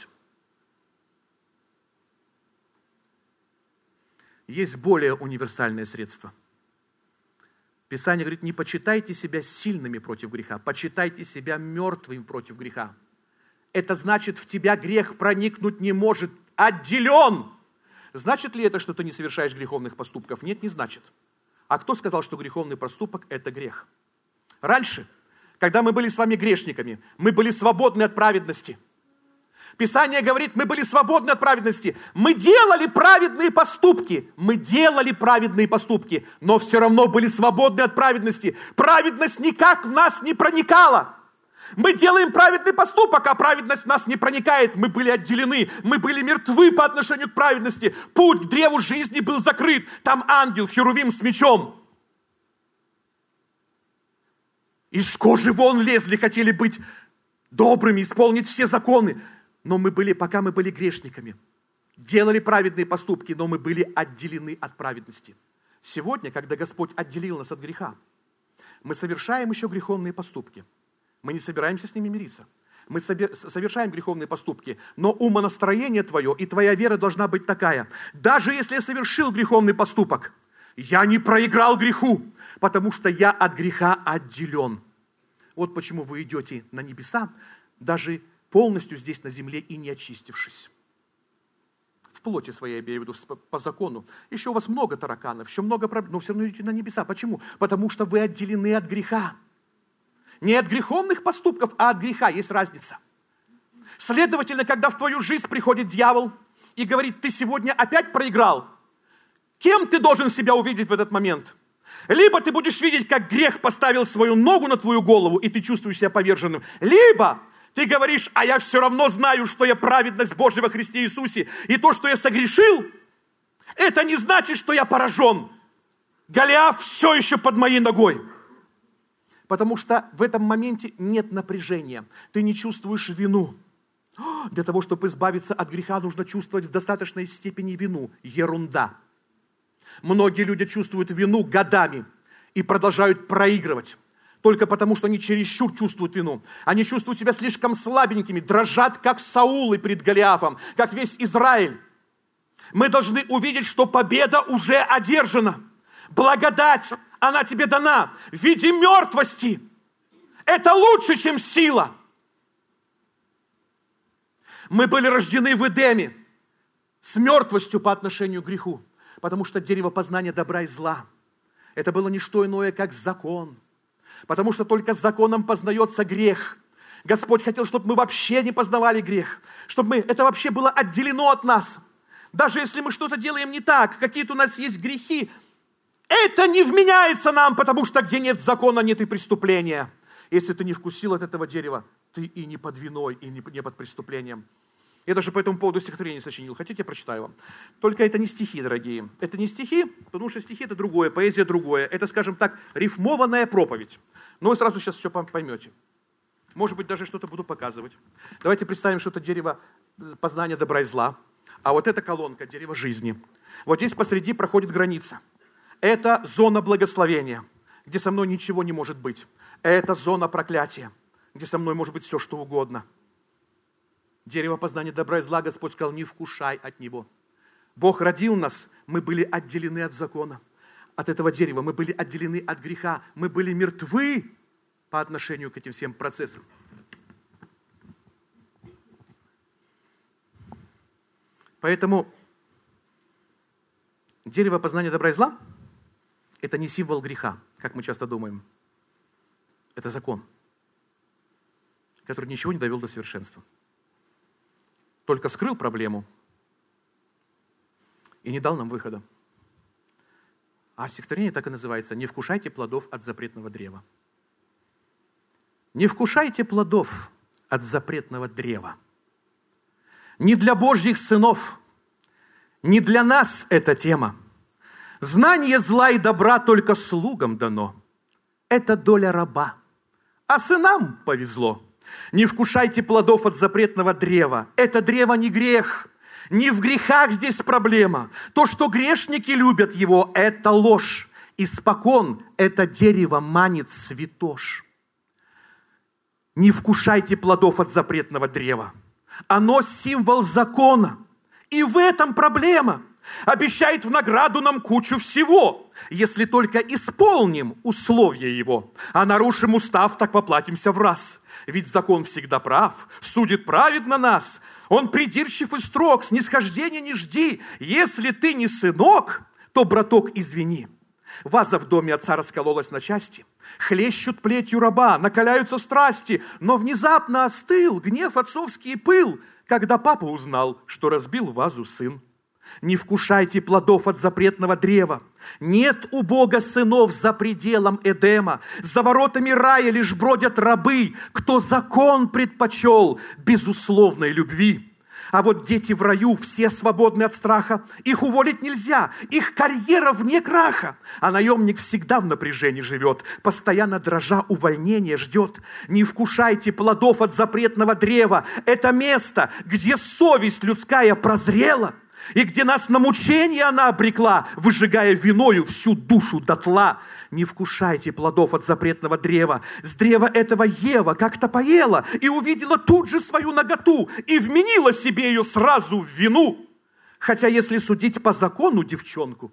Есть более универсальное средство. Писание говорит: не почитайте себя сильными против греха, почитайте себя мертвыми против греха. Это значит, в тебя грех проникнуть не может, отделен. Значит ли это, что ты не совершаешь греховных поступков? Нет, не значит. А кто сказал, что греховный поступок – это грех? Раньше, когда мы были с вами грешниками, мы были свободны от праведности. Писание говорит, мы были свободны от праведности. Мы делали праведные поступки. Но все равно были свободны от праведности. Праведность никак в нас не проникала. Мы делаем праведный поступок, а праведность в нас не проникает. Мы были отделены, мы были мертвы по отношению к праведности. Путь к древу жизни был закрыт. Там ангел, херувим с мечом. Из кожи вон лезли, хотели быть добрыми, исполнить все законы. Но пока мы были грешниками, делали праведные поступки, но мы были отделены от праведности. Сегодня, когда Господь отделил нас от греха, мы совершаем еще греховные поступки. Мы не собираемся с ними мириться. Мы совершаем греховные поступки, но умонастроение твое и твоя вера должна быть такая. Даже если я совершил греховный поступок, я не проиграл греху, потому что я от греха отделен. Вот почему вы идете на небеса, даже полностью здесь на земле и не очистившись. В плоти своей, я имею в виду, по закону. Еще у вас много тараканов, еще много проблем, но все равно идете на небеса. Почему? Потому что вы отделены от греха. Не от греховных поступков, а от греха. Есть разница. Следовательно, когда в твою жизнь приходит дьявол и говорит: ты сегодня опять проиграл, кем ты должен себя увидеть в этот момент? Либо ты будешь видеть, как грех поставил свою ногу на твою голову, и ты чувствуешь себя поверженным. Либо ты говоришь: а я все равно знаю, что я праведность Божья во Христе Иисусе. И то, что я согрешил, это не значит, что я поражен. Голиаф все еще под моей ногой. Потому что в этом моменте нет напряжения. Ты не чувствуешь вину. Для того, чтобы избавиться от греха, нужно чувствовать в достаточной степени вину. Ерунда. Многие люди чувствуют вину годами и продолжают проигрывать. Только потому, что они чересчур чувствуют вину. Они чувствуют себя слишком слабенькими, дрожат, как Саулы перед Голиафом, как весь Израиль. Мы должны увидеть, что победа уже одержана. Благодать, она тебе дана в виде мертвости. Это лучше, чем сила. Мы были рождены в Эдеме с мертвостью по отношению к греху, потому что дерево познания добра и зла – это было не что иное, как закон. Потому что только законом познается грех. Господь хотел, чтобы мы вообще не познавали грех, чтобы это вообще было отделено от нас. Даже если мы что-то делаем не так, какие-то у нас есть грехи, Это не вменяется нам, потому что где нет закона, нет и преступления. Если ты не вкусил от этого дерева, ты и не под виной, и не под преступлением. Я даже по этому поводу стихотворение сочинил. Хотите, я прочитаю вам? Только это не стихи, дорогие. Это не стихи, потому что стихи это другое, поэзия другое. Это, скажем так, рифмованная проповедь. Но вы сразу сейчас все поймете. Может быть, даже что-то буду показывать. Давайте представим, что это дерево познания добра и зла. А вот эта колонка, дерево жизни. Вот здесь посреди проходит граница. Это зона благословения, где со мной ничего не может быть. Это зона проклятия, где со мной может быть все, что угодно. Дерево познания добра и зла, Господь сказал, не вкушай от него. Бог родил нас, мы были отделены от закона. От этого дерева мы были отделены от греха. Мы были мертвы по отношению к этим всем процессам. Поэтому дерево познания добра и зла – это не символ греха, как мы часто думаем. Это закон, который ничего не довел до совершенства. Только скрыл проблему и не дал нам выхода. А стихотворение так и называется «Не вкушайте плодов от запретного древа». Не вкушайте плодов от запретного древа. Не для Божьих сынов, не для нас эта тема. Знание зла и добра только слугам дано. Это доля раба. А сынам повезло. Не вкушайте плодов от запретного древа. Это древо не грех. Не в грехах здесь проблема. То, что грешники любят его, это ложь. Испокон это дерево манит святош. Не вкушайте плодов от запретного древа. Оно символ закона. И в этом проблема. Обещает в награду нам кучу всего, если только исполним условия его. А нарушим устав, так поплатимся в раз. Ведь закон всегда прав, судит праведно нас. Он придирчив и строг, снисхождения не жди. Если ты не сынок, то, браток, извини. Ваза в доме отца раскололась на части. Хлещут плетью раба, накаляются страсти. Но внезапно остыл гнев отцовский пыл, когда папа узнал, что разбил вазу сын. Не вкушайте плодов от запретного древа. Нет у Бога сынов за пределом Эдема. За воротами рая лишь бродят рабы, кто закон предпочел безусловной любви. А вот дети в раю все свободны от страха. Их уволить нельзя, их карьера вне краха. А наемник всегда в напряжении живет, постоянно дрожа увольнения ждет. Не вкушайте плодов от запретного древа. Это место, где совесть людская прозрела, и где нас на мучение она обрекла, выжигая виною всю душу дотла. Не вкушайте плодов от запретного древа. С древа этого Ева как-то поела и увидела тут же свою наготу и вменила себе ее сразу в вину. Хотя, если судить по закону девчонку,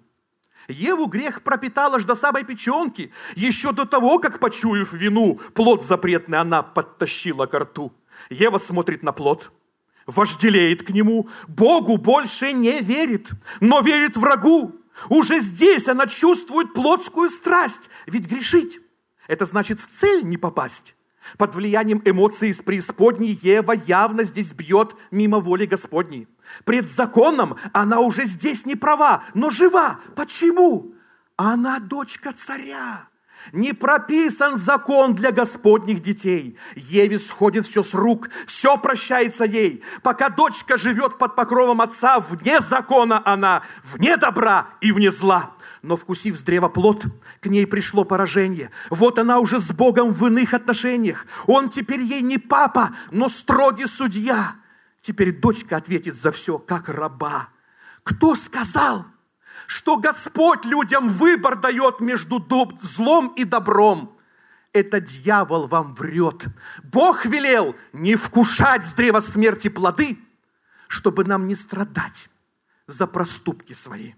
Еву грех пропитал аж до самой печенки. Еще до того, как, почуяв вину, плод запретный она подтащила ко рту. Ева смотрит на плод, вожделеет к нему, Богу больше не верит, но верит врагу. Уже здесь она чувствует плотскую страсть, ведь грешить – это значит в цель не попасть. Под влиянием эмоций из преисподней Ева явно здесь бьет мимо воли Господней. Пред законом она уже здесь не права, но жива. Почему? Она дочка царя. Не прописан закон для Господних детей. Еве сходит все с рук, все прощается ей. Пока дочка живет под покровом отца, вне закона она, вне добра и вне зла. Но вкусив с древа плод, к ней пришло поражение. Вот она уже с Богом в иных отношениях. Он теперь ей не папа, но строгий судья. Теперь дочка ответит за все, как раба. Кто сказал, что Господь людям выбор дает между злом и добром? Это дьявол вам врет. Бог велел не вкушать с древа смерти плоды, чтобы нам не страдать за проступки свои.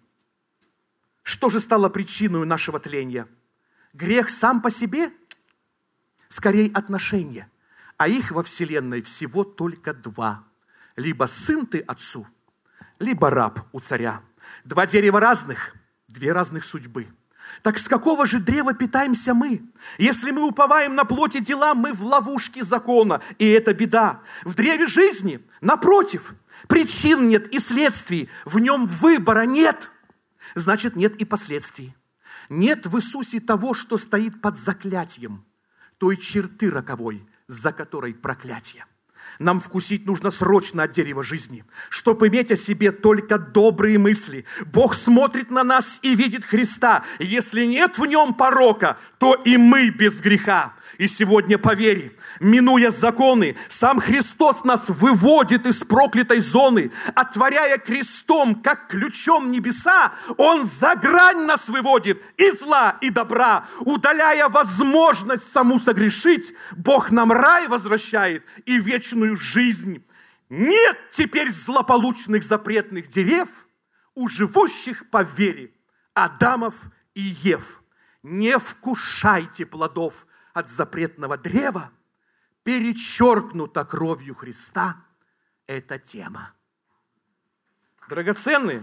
Что же стало причиной нашего тления? Грех сам по себе? Скорее отношения. А их во вселенной всего только два. Либо сын ты отцу, либо раб у царя. Два дерева разных, две разных судьбы. Так с какого же древа питаемся мы? Если мы уповаем на плоти дела, мы в ловушке закона, и это беда. В древе жизни, напротив, причин нет и следствий, в нем выбора нет, значит нет и последствий. Нет в Иисусе того, что стоит под заклятием, той черты роковой, за которой проклятие. Нам вкусить нужно срочно от дерева жизни, чтобы иметь о себе только добрые мысли. Бог смотрит на нас и видит Христа. Если нет в нем порока, то и мы без греха. И сегодня по вере, минуя законы, сам Христос нас выводит из проклятой зоны, отворяя крестом, как ключом небеса, Он за грань нас выводит и зла, и добра, удаляя возможность саму согрешить, Бог нам рай возвращает и вечную жизнь. Нет теперь злополучных запретных дерев у живущих по вере Адамов и Ев. Не вкушайте плодов от запретного древа, перечеркнута кровью Христа эта тема. Драгоценные,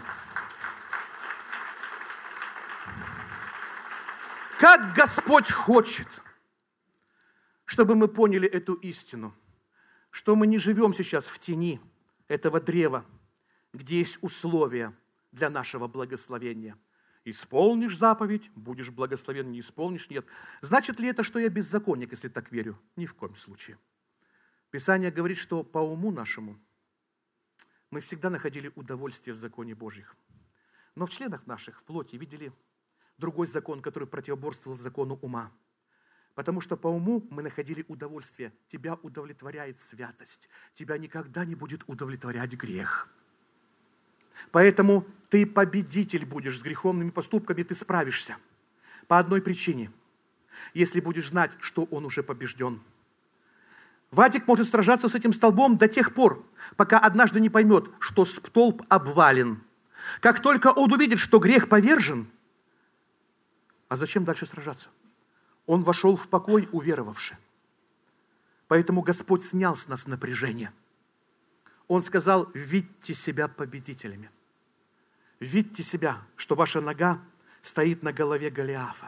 как Господь хочет, чтобы мы поняли эту истину, что мы не живем сейчас в тени этого древа, где есть условия для нашего благословения. Исполнишь заповедь, будешь благословен, не исполнишь, нет. Значит ли это, что я беззаконник, если так верю? Ни в коем случае. Писание говорит, что по уму нашему мы всегда находили удовольствие в законе Божьих. Но в членах наших, в плоти, видели другой закон, который противоборствовал закону ума. Потому что по уму мы находили удовольствие. Тебя удовлетворяет святость. Тебя никогда не будет удовлетворять грех. Поэтому ты победитель будешь с греховными поступками, ты справишься. По одной причине. Если будешь знать, что он уже побежден. Вадик может сражаться с этим столбом до тех пор, пока однажды не поймет, что столб обвален. Как только он увидит, что грех повержен, а зачем дальше сражаться? Он вошел в покой, уверовавший. Поэтому Господь снял с нас напряжение. Он сказал: видьте себя победителями. Видьте себя, что ваша нога стоит на голове Голиафа.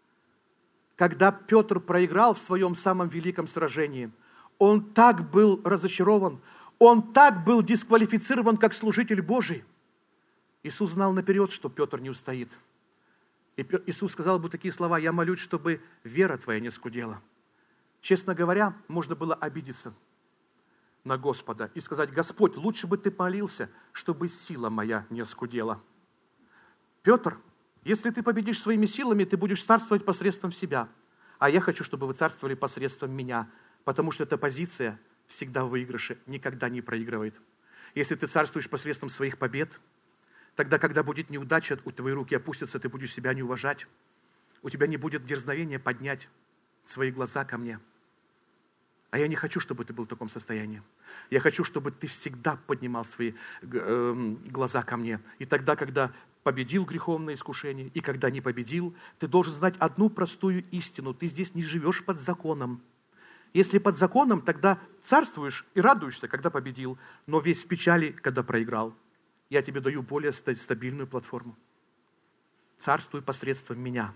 Когда Петр проиграл в своем самом великом сражении, он так был разочарован, он так был дисквалифицирован, как служитель Божий. Иисус знал наперед, что Петр не устоит. И Иисус сказал ему такие слова: я молюсь, чтобы вера твоя не скудела. Честно говоря, можно было обидеться на Господа и сказать: Господь, лучше бы ты молился, чтобы сила моя не оскудела. Петр, если ты победишь своими силами, ты будешь царствовать посредством себя. А я хочу, чтобы вы царствовали посредством меня, потому что эта позиция всегда в выигрыше, никогда не проигрывает. Если ты царствуешь посредством своих побед, тогда, когда будет неудача, у твоей руки опустятся, ты будешь себя не уважать. У тебя не будет дерзновения поднять свои глаза ко мне. А я не хочу, чтобы ты был в таком состоянии. Я хочу, чтобы ты всегда поднимал свои глаза ко мне. И тогда, когда победил греховное искушение, и когда не победил, ты должен знать одну простую истину. Ты здесь не живешь под законом. Если под законом, тогда царствуешь и радуешься, когда победил, но весь в печали, когда проиграл. Я тебе даю более стабильную платформу. Царствуй посредством меня.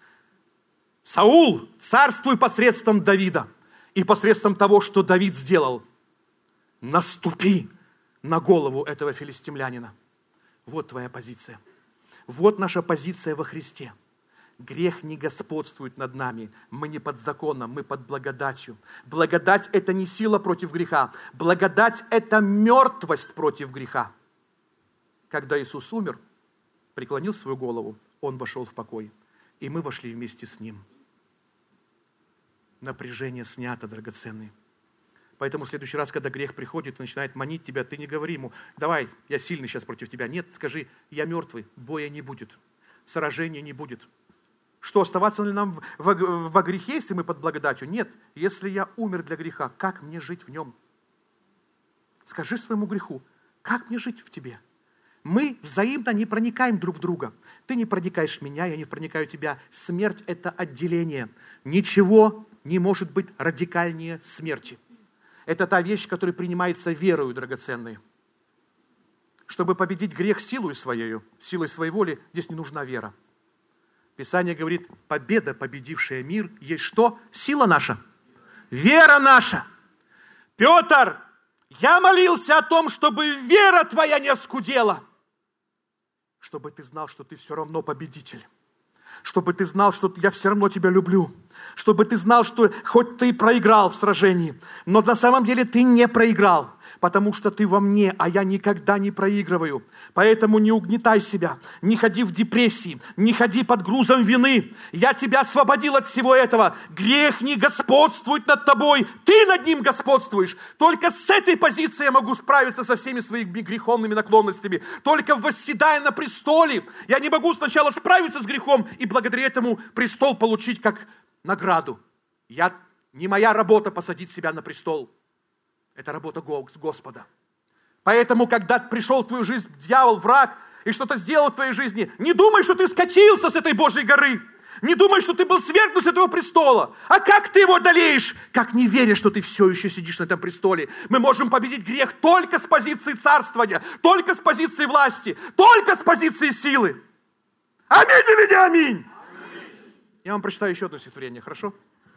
Саул, царствуй посредством Давида. И посредством того, что Давид сделал, наступи на голову этого филистимлянина. Вот твоя позиция. Вот наша позиция во Христе. Грех не господствует над нами. Мы не под законом, мы под благодатью. Благодать – это не сила против греха. Благодать – это мертвость против греха. Когда Иисус умер, преклонил свою голову, Он вошел в покой. И мы вошли вместе с Ним. Напряжение снято, драгоценные. Поэтому в следующий раз, когда грех приходит и начинает манить тебя, ты не говори ему: давай, я сильный сейчас против тебя. Нет, скажи: я мертвый, боя не будет, сражения не будет. Что, оставаться ли нам во грехе, если мы под благодатью? Нет, если я умер для греха, как мне жить в нем? Скажи своему греху: как мне жить в тебе? Мы взаимно не проникаем друг в друга. Ты не проникаешь в меня, я не проникаю в тебя. Смерть – это отделение. Ничего не может быть радикальнее смерти. Это та вещь, которая принимается верою, драгоценные. Чтобы победить грех силой своей воли, здесь не нужна вера. Писание говорит: победа, победившая мир, есть что? Сила наша. Вера наша. Петр, я молился о том, чтобы вера твоя не оскудела. Чтобы ты знал, что ты все равно победитель. чтобы ты знал, что я все равно тебя люблю. Чтобы ты знал, что хоть ты проиграл в сражении, но на самом деле ты не проиграл, потому что ты во мне, а я никогда не проигрываю. Поэтому не угнетай себя, не ходи в депрессии, не ходи под грузом вины. Я тебя освободил от всего этого. Грех не господствует над тобой, ты над ним господствуешь. Только с этой позиции я могу справиться со всеми своими греховными наклонностями. Только восседая на престоле, я не могу сначала справиться с грехом и благодаря этому престол получить как награду. Не моя работа посадить себя на престол. Это работа Господа. Поэтому, когда пришел в твою жизнь дьявол, враг, и что-то сделал в твоей жизни, не думай, что ты скатился с этой Божьей горы. Не думай, что ты был свергнут с этого престола. А как ты его одолеешь? Как не веря, что ты все еще сидишь на этом престоле. Мы можем победить грех только с позиции царствования, только с позиции власти, только с позиции силы. Аминь или не аминь? Я вам прочитаю еще одно стихотворение, хорошо?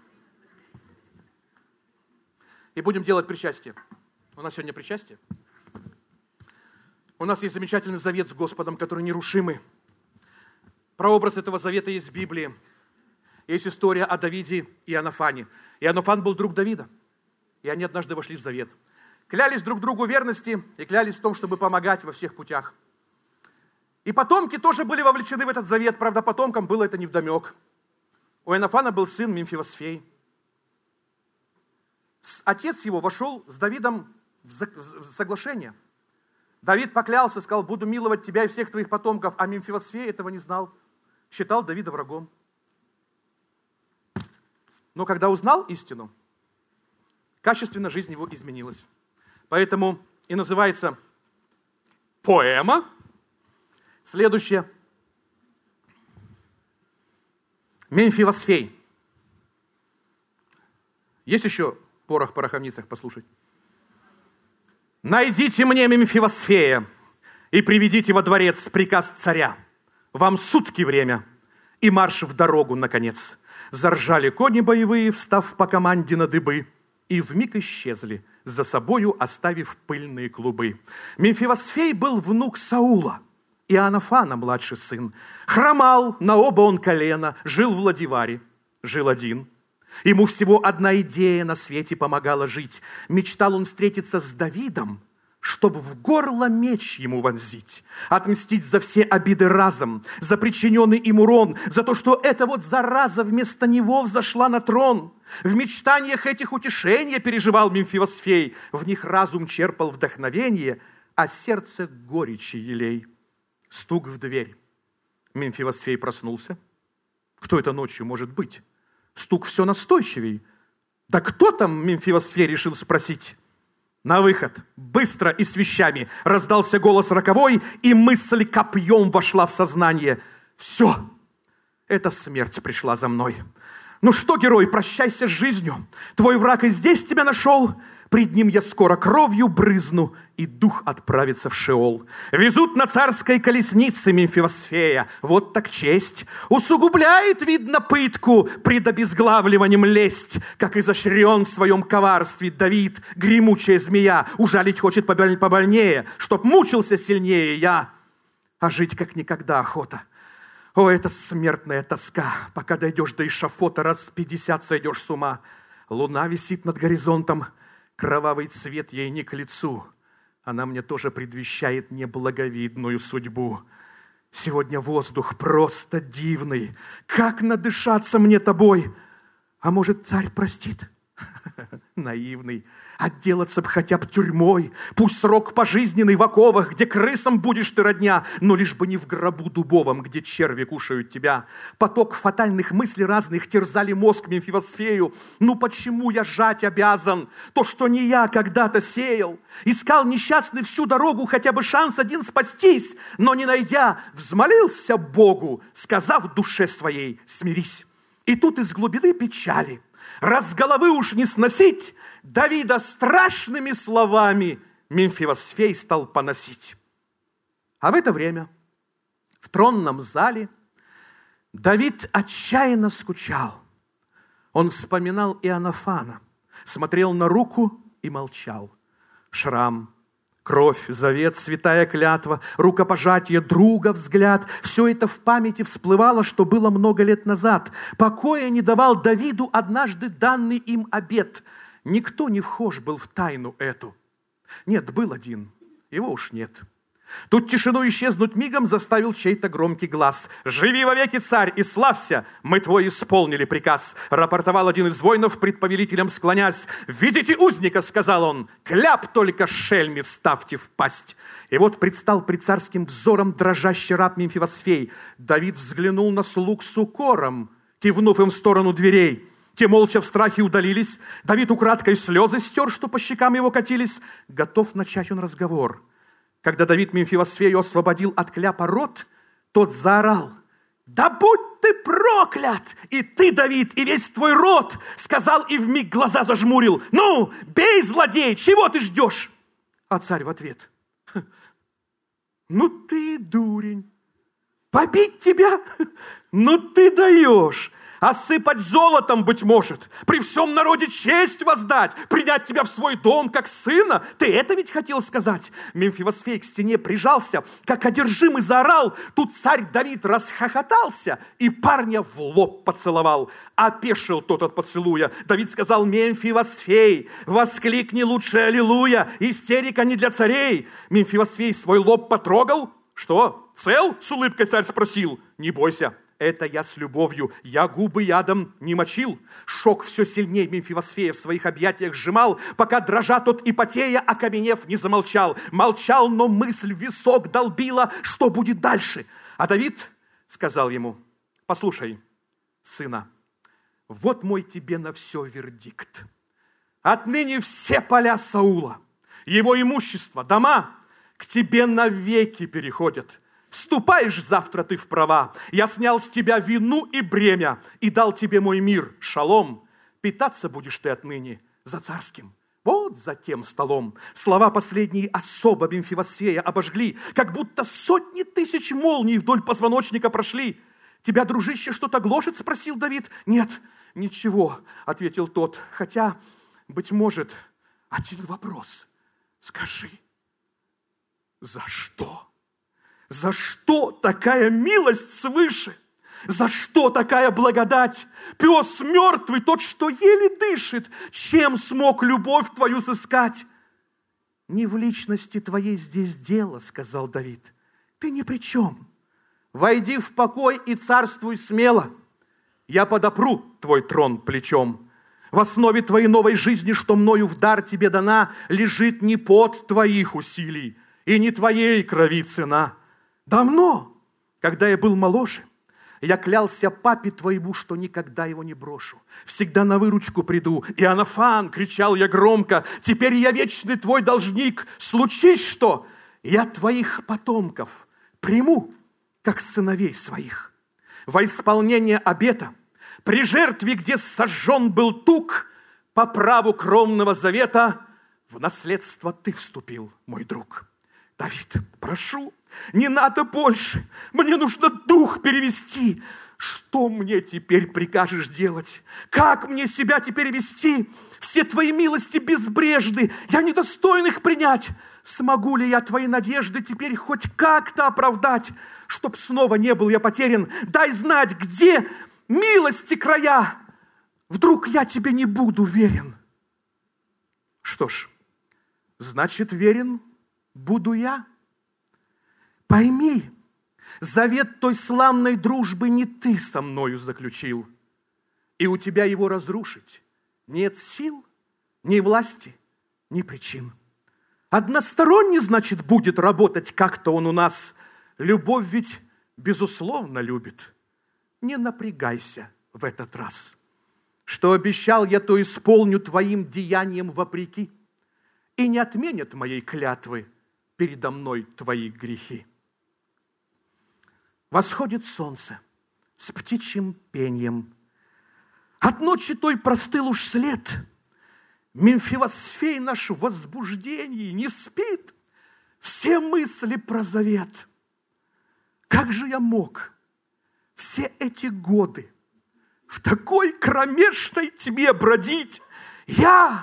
И будем делать причастие. У нас сегодня причастие. У нас есть замечательный завет с Господом, который нерушимый. Прообраз этого завета есть в Библии. Есть история о Давиде и Иоаннафане. Иоаннафан был друг Давида. И они однажды вошли в завет. Клялись друг другу верности и клялись в том, чтобы помогать во всех путях. И потомки тоже были вовлечены в этот завет. Правда, потомкам было это невдомек. У Иоаннафана был сын Мемфивосфей. Отец его вошел с Давидом в соглашение. Давид поклялся, сказал: буду миловать тебя и всех твоих потомков. А Мемфивосфей этого не знал. Считал Давида врагом. Но когда узнал истину, качественно жизнь его изменилась. Поэтому и называется поэма. Следующее. Мемфивосфей. Есть еще порох в пороховницах послушать? «Найдите мне Мемфивосфея и приведите во дворец приказ царя. Вам сутки время и марш в дорогу, наконец». Заржали кони боевые, встав по команде на дыбы, и вмиг исчезли, за собою оставив пыльные клубы. Мемфивосфей был внук Саула, Иоаннафана младший сын. Хромал на оба он колена, жил в Ладиваре, жил один. Ему всего одна идея на свете помогала жить. Мечтал он встретиться с Давидом, чтобы в горло меч ему вонзить, отмстить за все обиды разом, за причиненный им урон, за то, что эта вот зараза вместо него взошла на трон. В мечтаниях этих утешения переживал Мемфивосфей, в них разум черпал вдохновение, а сердце горечи елей. Стук в дверь. Мемфивосфей проснулся. Кто это ночью может быть? Стук все настойчивей. Да кто там, Мемфивосфей решил спросить? На выход, быстро и с вещами, раздался голос роковой, и мысль копьем вошла в сознание. Все, эта смерть пришла за мной. Ну что, герой, прощайся с жизнью. Твой враг и здесь тебя нашел. Пред ним я скоро кровью брызну, и дух отправится в Шеол. Везут на царской колеснице Мемфивосфея. Вот так честь. Усугубляет, видно, пытку пред обезглавливанием лесть. Как изощрен в своем коварстве Давид, гремучая змея. Ужалить хочет побольнее, чтоб мучился сильнее я. А жить как никогда охота. О, это смертная тоска. Пока дойдешь до эшафота, раз 50 сойдешь с ума. Луна висит над горизонтом. Кровавый цвет ей не к лицу. Она мне тоже предвещает неблаговидную судьбу. Сегодня воздух просто дивный. Как надышаться мне тобой? А может, царь простит? Наивный. Отделаться б хотя бы тюрьмой. Пусть срок пожизненный в оковах, где крысам будешь ты родня, но лишь бы не в гробу дубовом, где черви кушают тебя. Поток фатальных мыслей разных терзали мозг Мемфивосфею. Ну почему я жать обязан? То, что не я когда-то сеял. Искал несчастный всю дорогу хотя бы шанс один спастись, но не найдя, взмолился Богу, сказав душе своей: смирись. И тут из глубины печали, раз с головы уж не сносить, Давида страшными словами Мемфивосфей стал поносить. А в это время в тронном зале Давид отчаянно скучал. Он вспоминал Иоаннафана, смотрел на руку и молчал. Шрам, Кровь, завет, святая клятва, рукопожатие друга, взгляд. Все это в памяти всплывало, что было много лет назад. Покоя не давал Давиду однажды данный им обет. Никто не вхож был в тайну эту. Нет, был один, его уж нет. Тут тишину исчезнуть мигом заставил чей-то громкий глаз. «Живи вовеки, царь, и славься! Мы твой исполнили приказ!» Рапортовал один из воинов, пред повелителем склонясь. «Видите узника!» — сказал он. «Кляп только шельме вставьте в пасть!» И вот предстал пред царским взором дрожащий раб Мемфивосфей. Давид взглянул на слуг с укором, кивнув им в сторону дверей. Те молча в страхе удалились. Давид украдкой слезы стер, что по щекам его катились. Готов начать он разговор. Когда Давид Мемфивосфею освободил от кляпа рот, тот заорал: «Да будь ты проклят! И ты, Давид, и весь твой род!» Сказал и вмиг глаза зажмурил. «Ну, бей, злодей, чего ты ждешь?» А царь в ответ: «Ну ты дурень! Побить тебя? Ну ты даешь! Осыпать золотом, быть может, при всем народе честь воздать, принять тебя в свой дом, как сына. Ты это ведь хотел сказать?» Мемфивосфей к стене прижался, как одержимый заорал. Тут царь Давид расхохотался и парня в лоб поцеловал. Опешил тот от поцелуя. Давид сказал: «Мемфивосфей, воскликни лучше аллилуйя, истерика не для царей». Мемфивосфей свой лоб потрогал. «Что, цел?» — с улыбкой царь спросил. «Не бойся. Это я с любовью, я губы ядом не мочил». Шок все сильнее Мемфивосфея в своих объятиях сжимал, пока, дрожа тот и потея, окаменев, не замолчал. Молчал, но мысль в висок долбила, что будет дальше. А Давид сказал ему: «Послушай, сына, вот мой тебе на все вердикт. Отныне все поля Саула, его имущество, дома к тебе навеки переходят. Вступаешь завтра ты в права. Я снял с тебя вину и бремя и дал тебе мой мир, шалом. Питаться будешь ты отныне за царским, вот за тем столом». Слова последние особо Мемфивосфея обожгли, как будто сотни тысяч молний вдоль позвоночника прошли. «Тебя, дружище, что-то гложет?» — спросил Давид. «Нет, ничего», — ответил тот. «Хотя, быть может, один вопрос. Скажи, за что? За что такая милость свыше? За что такая благодать? Пес мертвый, тот, что еле дышит, чем смог любовь твою сыскать?» «Не в личности твоей здесь дело, — сказал Давид, — ты ни при чем. Войди в покой и царствуй смело. Я подопру твой трон плечом. В основе твоей новой жизни, что мною в дар тебе дана, лежит не плод твоих усилий и не твоей крови цена. Давно, когда я был моложе, я клялся папе твоему, что никогда его не брошу. Всегда на выручку приду. Иоаннафан, кричал я громко, теперь я вечный твой должник. Случись что, я твоих потомков приму, как сыновей своих. Во исполнение обета, при жертве, где сожжен был тук, по праву кровного завета в наследство ты вступил, мой друг. Давид, прошу, не надо больше, мне нужно дух перевести. Что мне теперь прикажешь делать? Как мне себя теперь вести? Все твои милости безбрежны, я недостоин их принять. Смогу ли я твои надежды теперь хоть как-то оправдать, чтоб снова не был я потерян? Дай знать, где милости края. Вдруг я тебе не буду верен. Что ж, значит, верен буду я. Пойми, завет той славной дружбы не ты со мною заключил, и у тебя его разрушить нет сил, ни власти, ни причин. Односторонне, значит, будет работать как-то он у нас. Любовь ведь безусловно любит. Не напрягайся в этот раз. Что обещал я, то исполню твоим деянием вопреки, и не отменят моей клятвы передо мной твои грехи. Восходит солнце с птичьим пением. От ночи той простыл уж след. Мемфивосфей наш в возбуждении не спит. Все мысли про завет. Как же я мог все эти годы в такой кромешной тьме бродить? Я,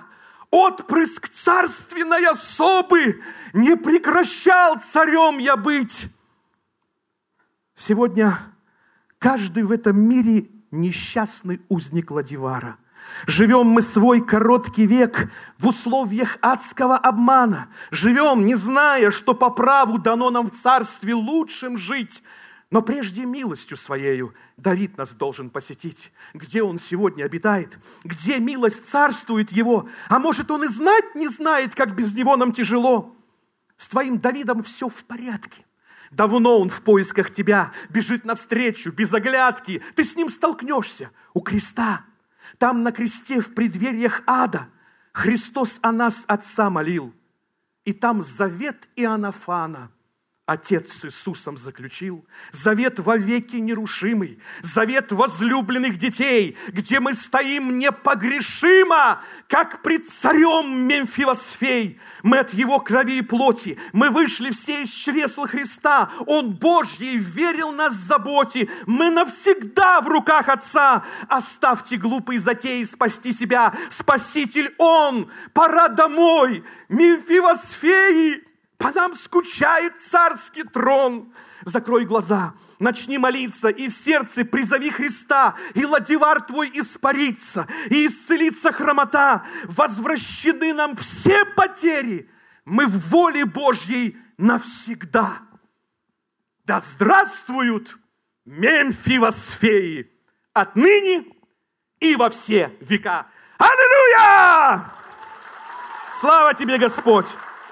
отпрыск царственной особы, не прекращал царем я быть. Сегодня каждый в этом мире несчастный узник Ладивара. Живем мы свой короткий век в условиях адского обмана. Живем, не зная, что по праву дано нам в царстве лучшим жить. Но прежде милостью Своею Давид нас должен посетить. Где он сегодня обитает? Где милость царствует его? А может, он и знать не знает, как без него нам тяжело? С твоим Давидом все в порядке. Давно он в поисках тебя бежит навстречу, без оглядки. Ты с ним столкнешься у креста. Там на кресте в преддвериях ада Христос о нас Отца молил. И там завет Иоаннафана Отец с Иисусом заключил. Завет вовеки нерушимый, завет возлюбленных детей, где мы стоим непогрешимо, как пред царем Мемфивосфей. Мы от Его крови и плоти, мы вышли все из чресла Христа. Он Божий верил нас заботе. Мы навсегда в руках Отца. Оставьте глупые затеи спасти себя. Спаситель Он, пора домой. Мемфивосфеи, по нам скучает царский трон. Закрой глаза, начни молиться, и в сердце призови Христа, и Ладивар твой испарится, и исцелится хромота. Возвращены нам все потери. Мы в воле Божьей навсегда. Да здравствуют Мемфивосфеи отныне и во все века. Аллилуйя! Слава тебе, Господь!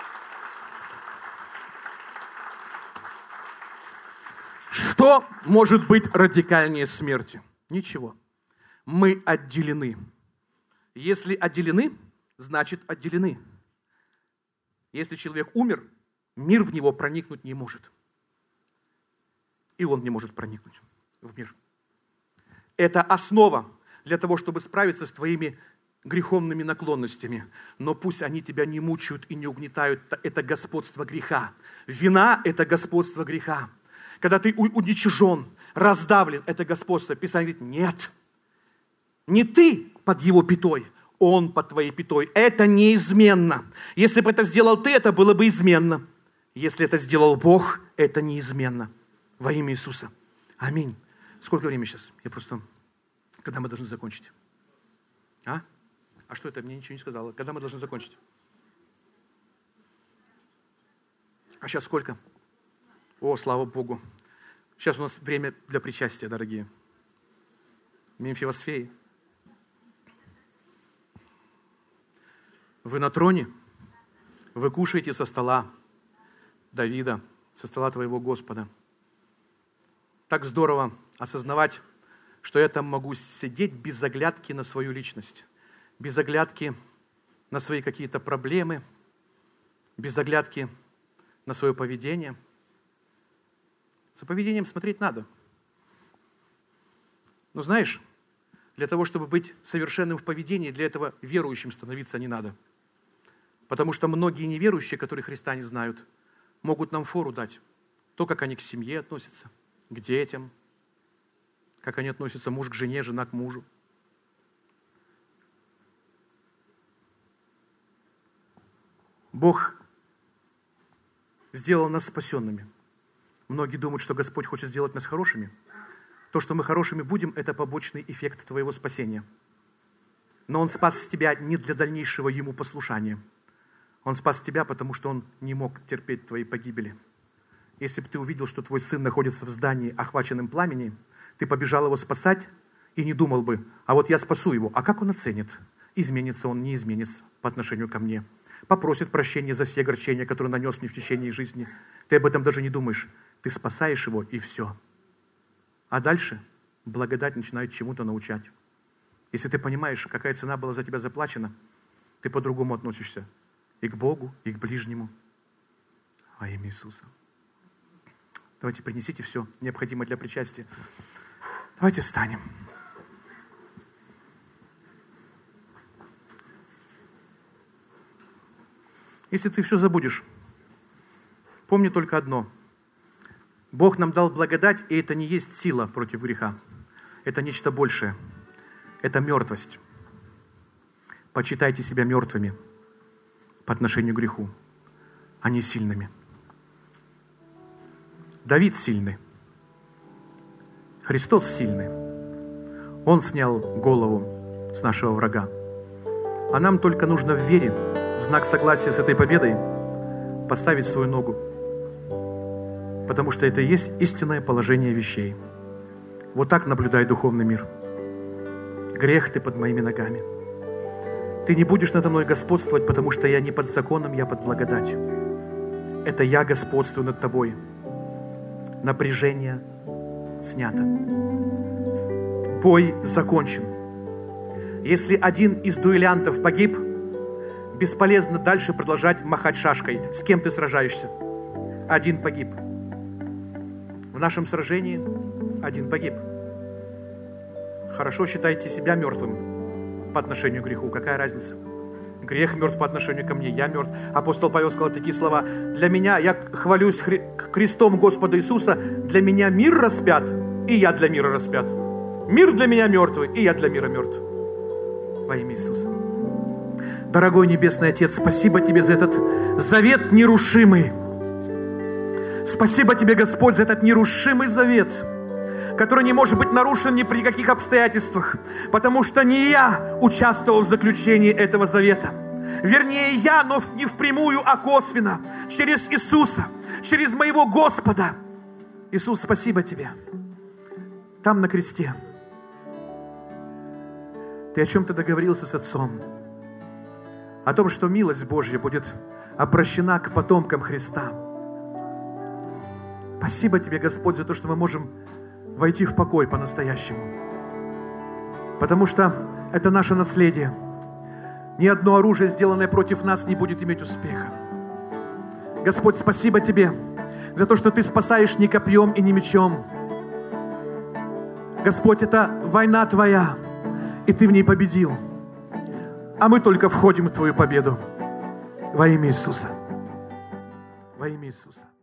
Что может быть радикальнее смерти? Ничего. Мы отделены. Если отделены, значит отделены. Если человек умер, мир в него проникнуть не может. И он не может проникнуть в мир. Это основа для того, чтобы справиться с твоими греховными наклонностями. Но пусть они тебя не мучают и не угнетают. Это господство греха. Вина – это господство греха. Когда ты уничижен, раздавлен, это господство. Писание говорит, нет. Не ты под его пятой, он под твоей пятой. Это неизменно. Если бы это сделал ты, это было бы изменно. Если это сделал Бог, это неизменно. Во имя Иисуса. Аминь. Сколько времени сейчас? Я просто... Когда мы должны закончить? А что это? Мне ничего не сказала. Когда мы должны закончить? А сейчас сколько? О, слава Богу. Сейчас у нас время для причастия, дорогие. Мемфивосфеи. Вы на троне, вы кушаете со стола Давида, со стола твоего Господа. Так здорово осознавать, что я там могу сидеть без оглядки на свою личность, без оглядки на свои какие-то проблемы, без оглядки на свое поведение. За поведением смотреть надо. Но знаешь, для того, чтобы быть совершенным в поведении, для этого верующим становиться не надо. Потому что многие неверующие, которые Христа не знают, могут нам фору дать. То, как они к семье относятся, к детям, как они относятся муж к жене, жена к мужу. Бог сделал нас спасенными. Многие думают, что Господь хочет сделать нас хорошими. То, что мы хорошими будем, это побочный эффект твоего спасения. Но Он спас тебя не для дальнейшего Ему послушания. Он спас тебя, потому что Он не мог терпеть твоей погибели. Если бы ты увидел, что твой сын находится в здании, охваченном пламенем, ты побежал его спасать и не думал бы, а вот я спасу его. А как он оценит? Изменится он, не изменится по отношению ко мне. Попросит прощения за все огорчения, которые нанес мне в течение жизни. Ты об этом даже не думаешь. Ты спасаешь его, и все. А дальше благодать начинает чему-то научать. Если ты понимаешь, какая цена была за тебя заплачена, ты по-другому относишься и к Богу, и к ближнему. Во имя Иисуса. Давайте принесите все необходимое для причастия. Давайте встанем. Если ты все забудешь, помни только одно. Бог нам дал благодать, и это не есть сила против греха. Это нечто большее. Это мертвость. Почитайте себя мертвыми. по отношению к греху, а не сильными. Давид сильный. Христос сильный. Он снял голову с нашего врага. А нам только нужно в вере, в знак согласия с этой победой, поставить свою ногу. Потому что это и есть истинное положение вещей. Вот так наблюдай духовный мир. Грех ты под моими ногами. Ты не будешь надо мной господствовать, потому что я не под законом, я под благодатью. Это я господствую над тобой. Напряжение снято. Бой закончен. Если один из дуэлянтов погиб, бесполезно дальше продолжать махать шашкой. С кем ты сражаешься? Один погиб. В нашем сражении один погиб. Хорошо считайте себя мертвым по отношению к греху. Какая разница? Грех мертв по отношению ко мне, я мертв. Апостол Павел сказал такие слова: для меня, я хвалюсь крестом Господа Иисуса, для меня мир распят, и я для мира распят. Мир для меня мертвый, и я для мира мертв. Во имя Иисуса. Дорогой Небесный Отец, спасибо Тебе за этот завет нерушимый. Спасибо Тебе, Господь, за этот нерушимый завет, который не может быть нарушен ни при каких обстоятельствах, потому что не я участвовал в заключении этого завета. Вернее, я, но не впрямую, а косвенно, через Иисуса, через моего Господа. Иисус, спасибо Тебе. Там на кресте Ты о чем-то договорился с Отцом, о том, что милость Божья будет обращена к потомкам Христа. Спасибо Тебе, Господь, за то, что мы можем войти в покой по-настоящему. Потому что это наше наследие. Ни одно оружие, сделанное против нас, не будет иметь успеха. Господь, спасибо Тебе за то, что Ты спасаешь не копьем и не мечом. Господь, это война Твоя, и Ты в ней победил. А мы только входим в Твою победу. Во имя Иисуса. Во имя Иисуса.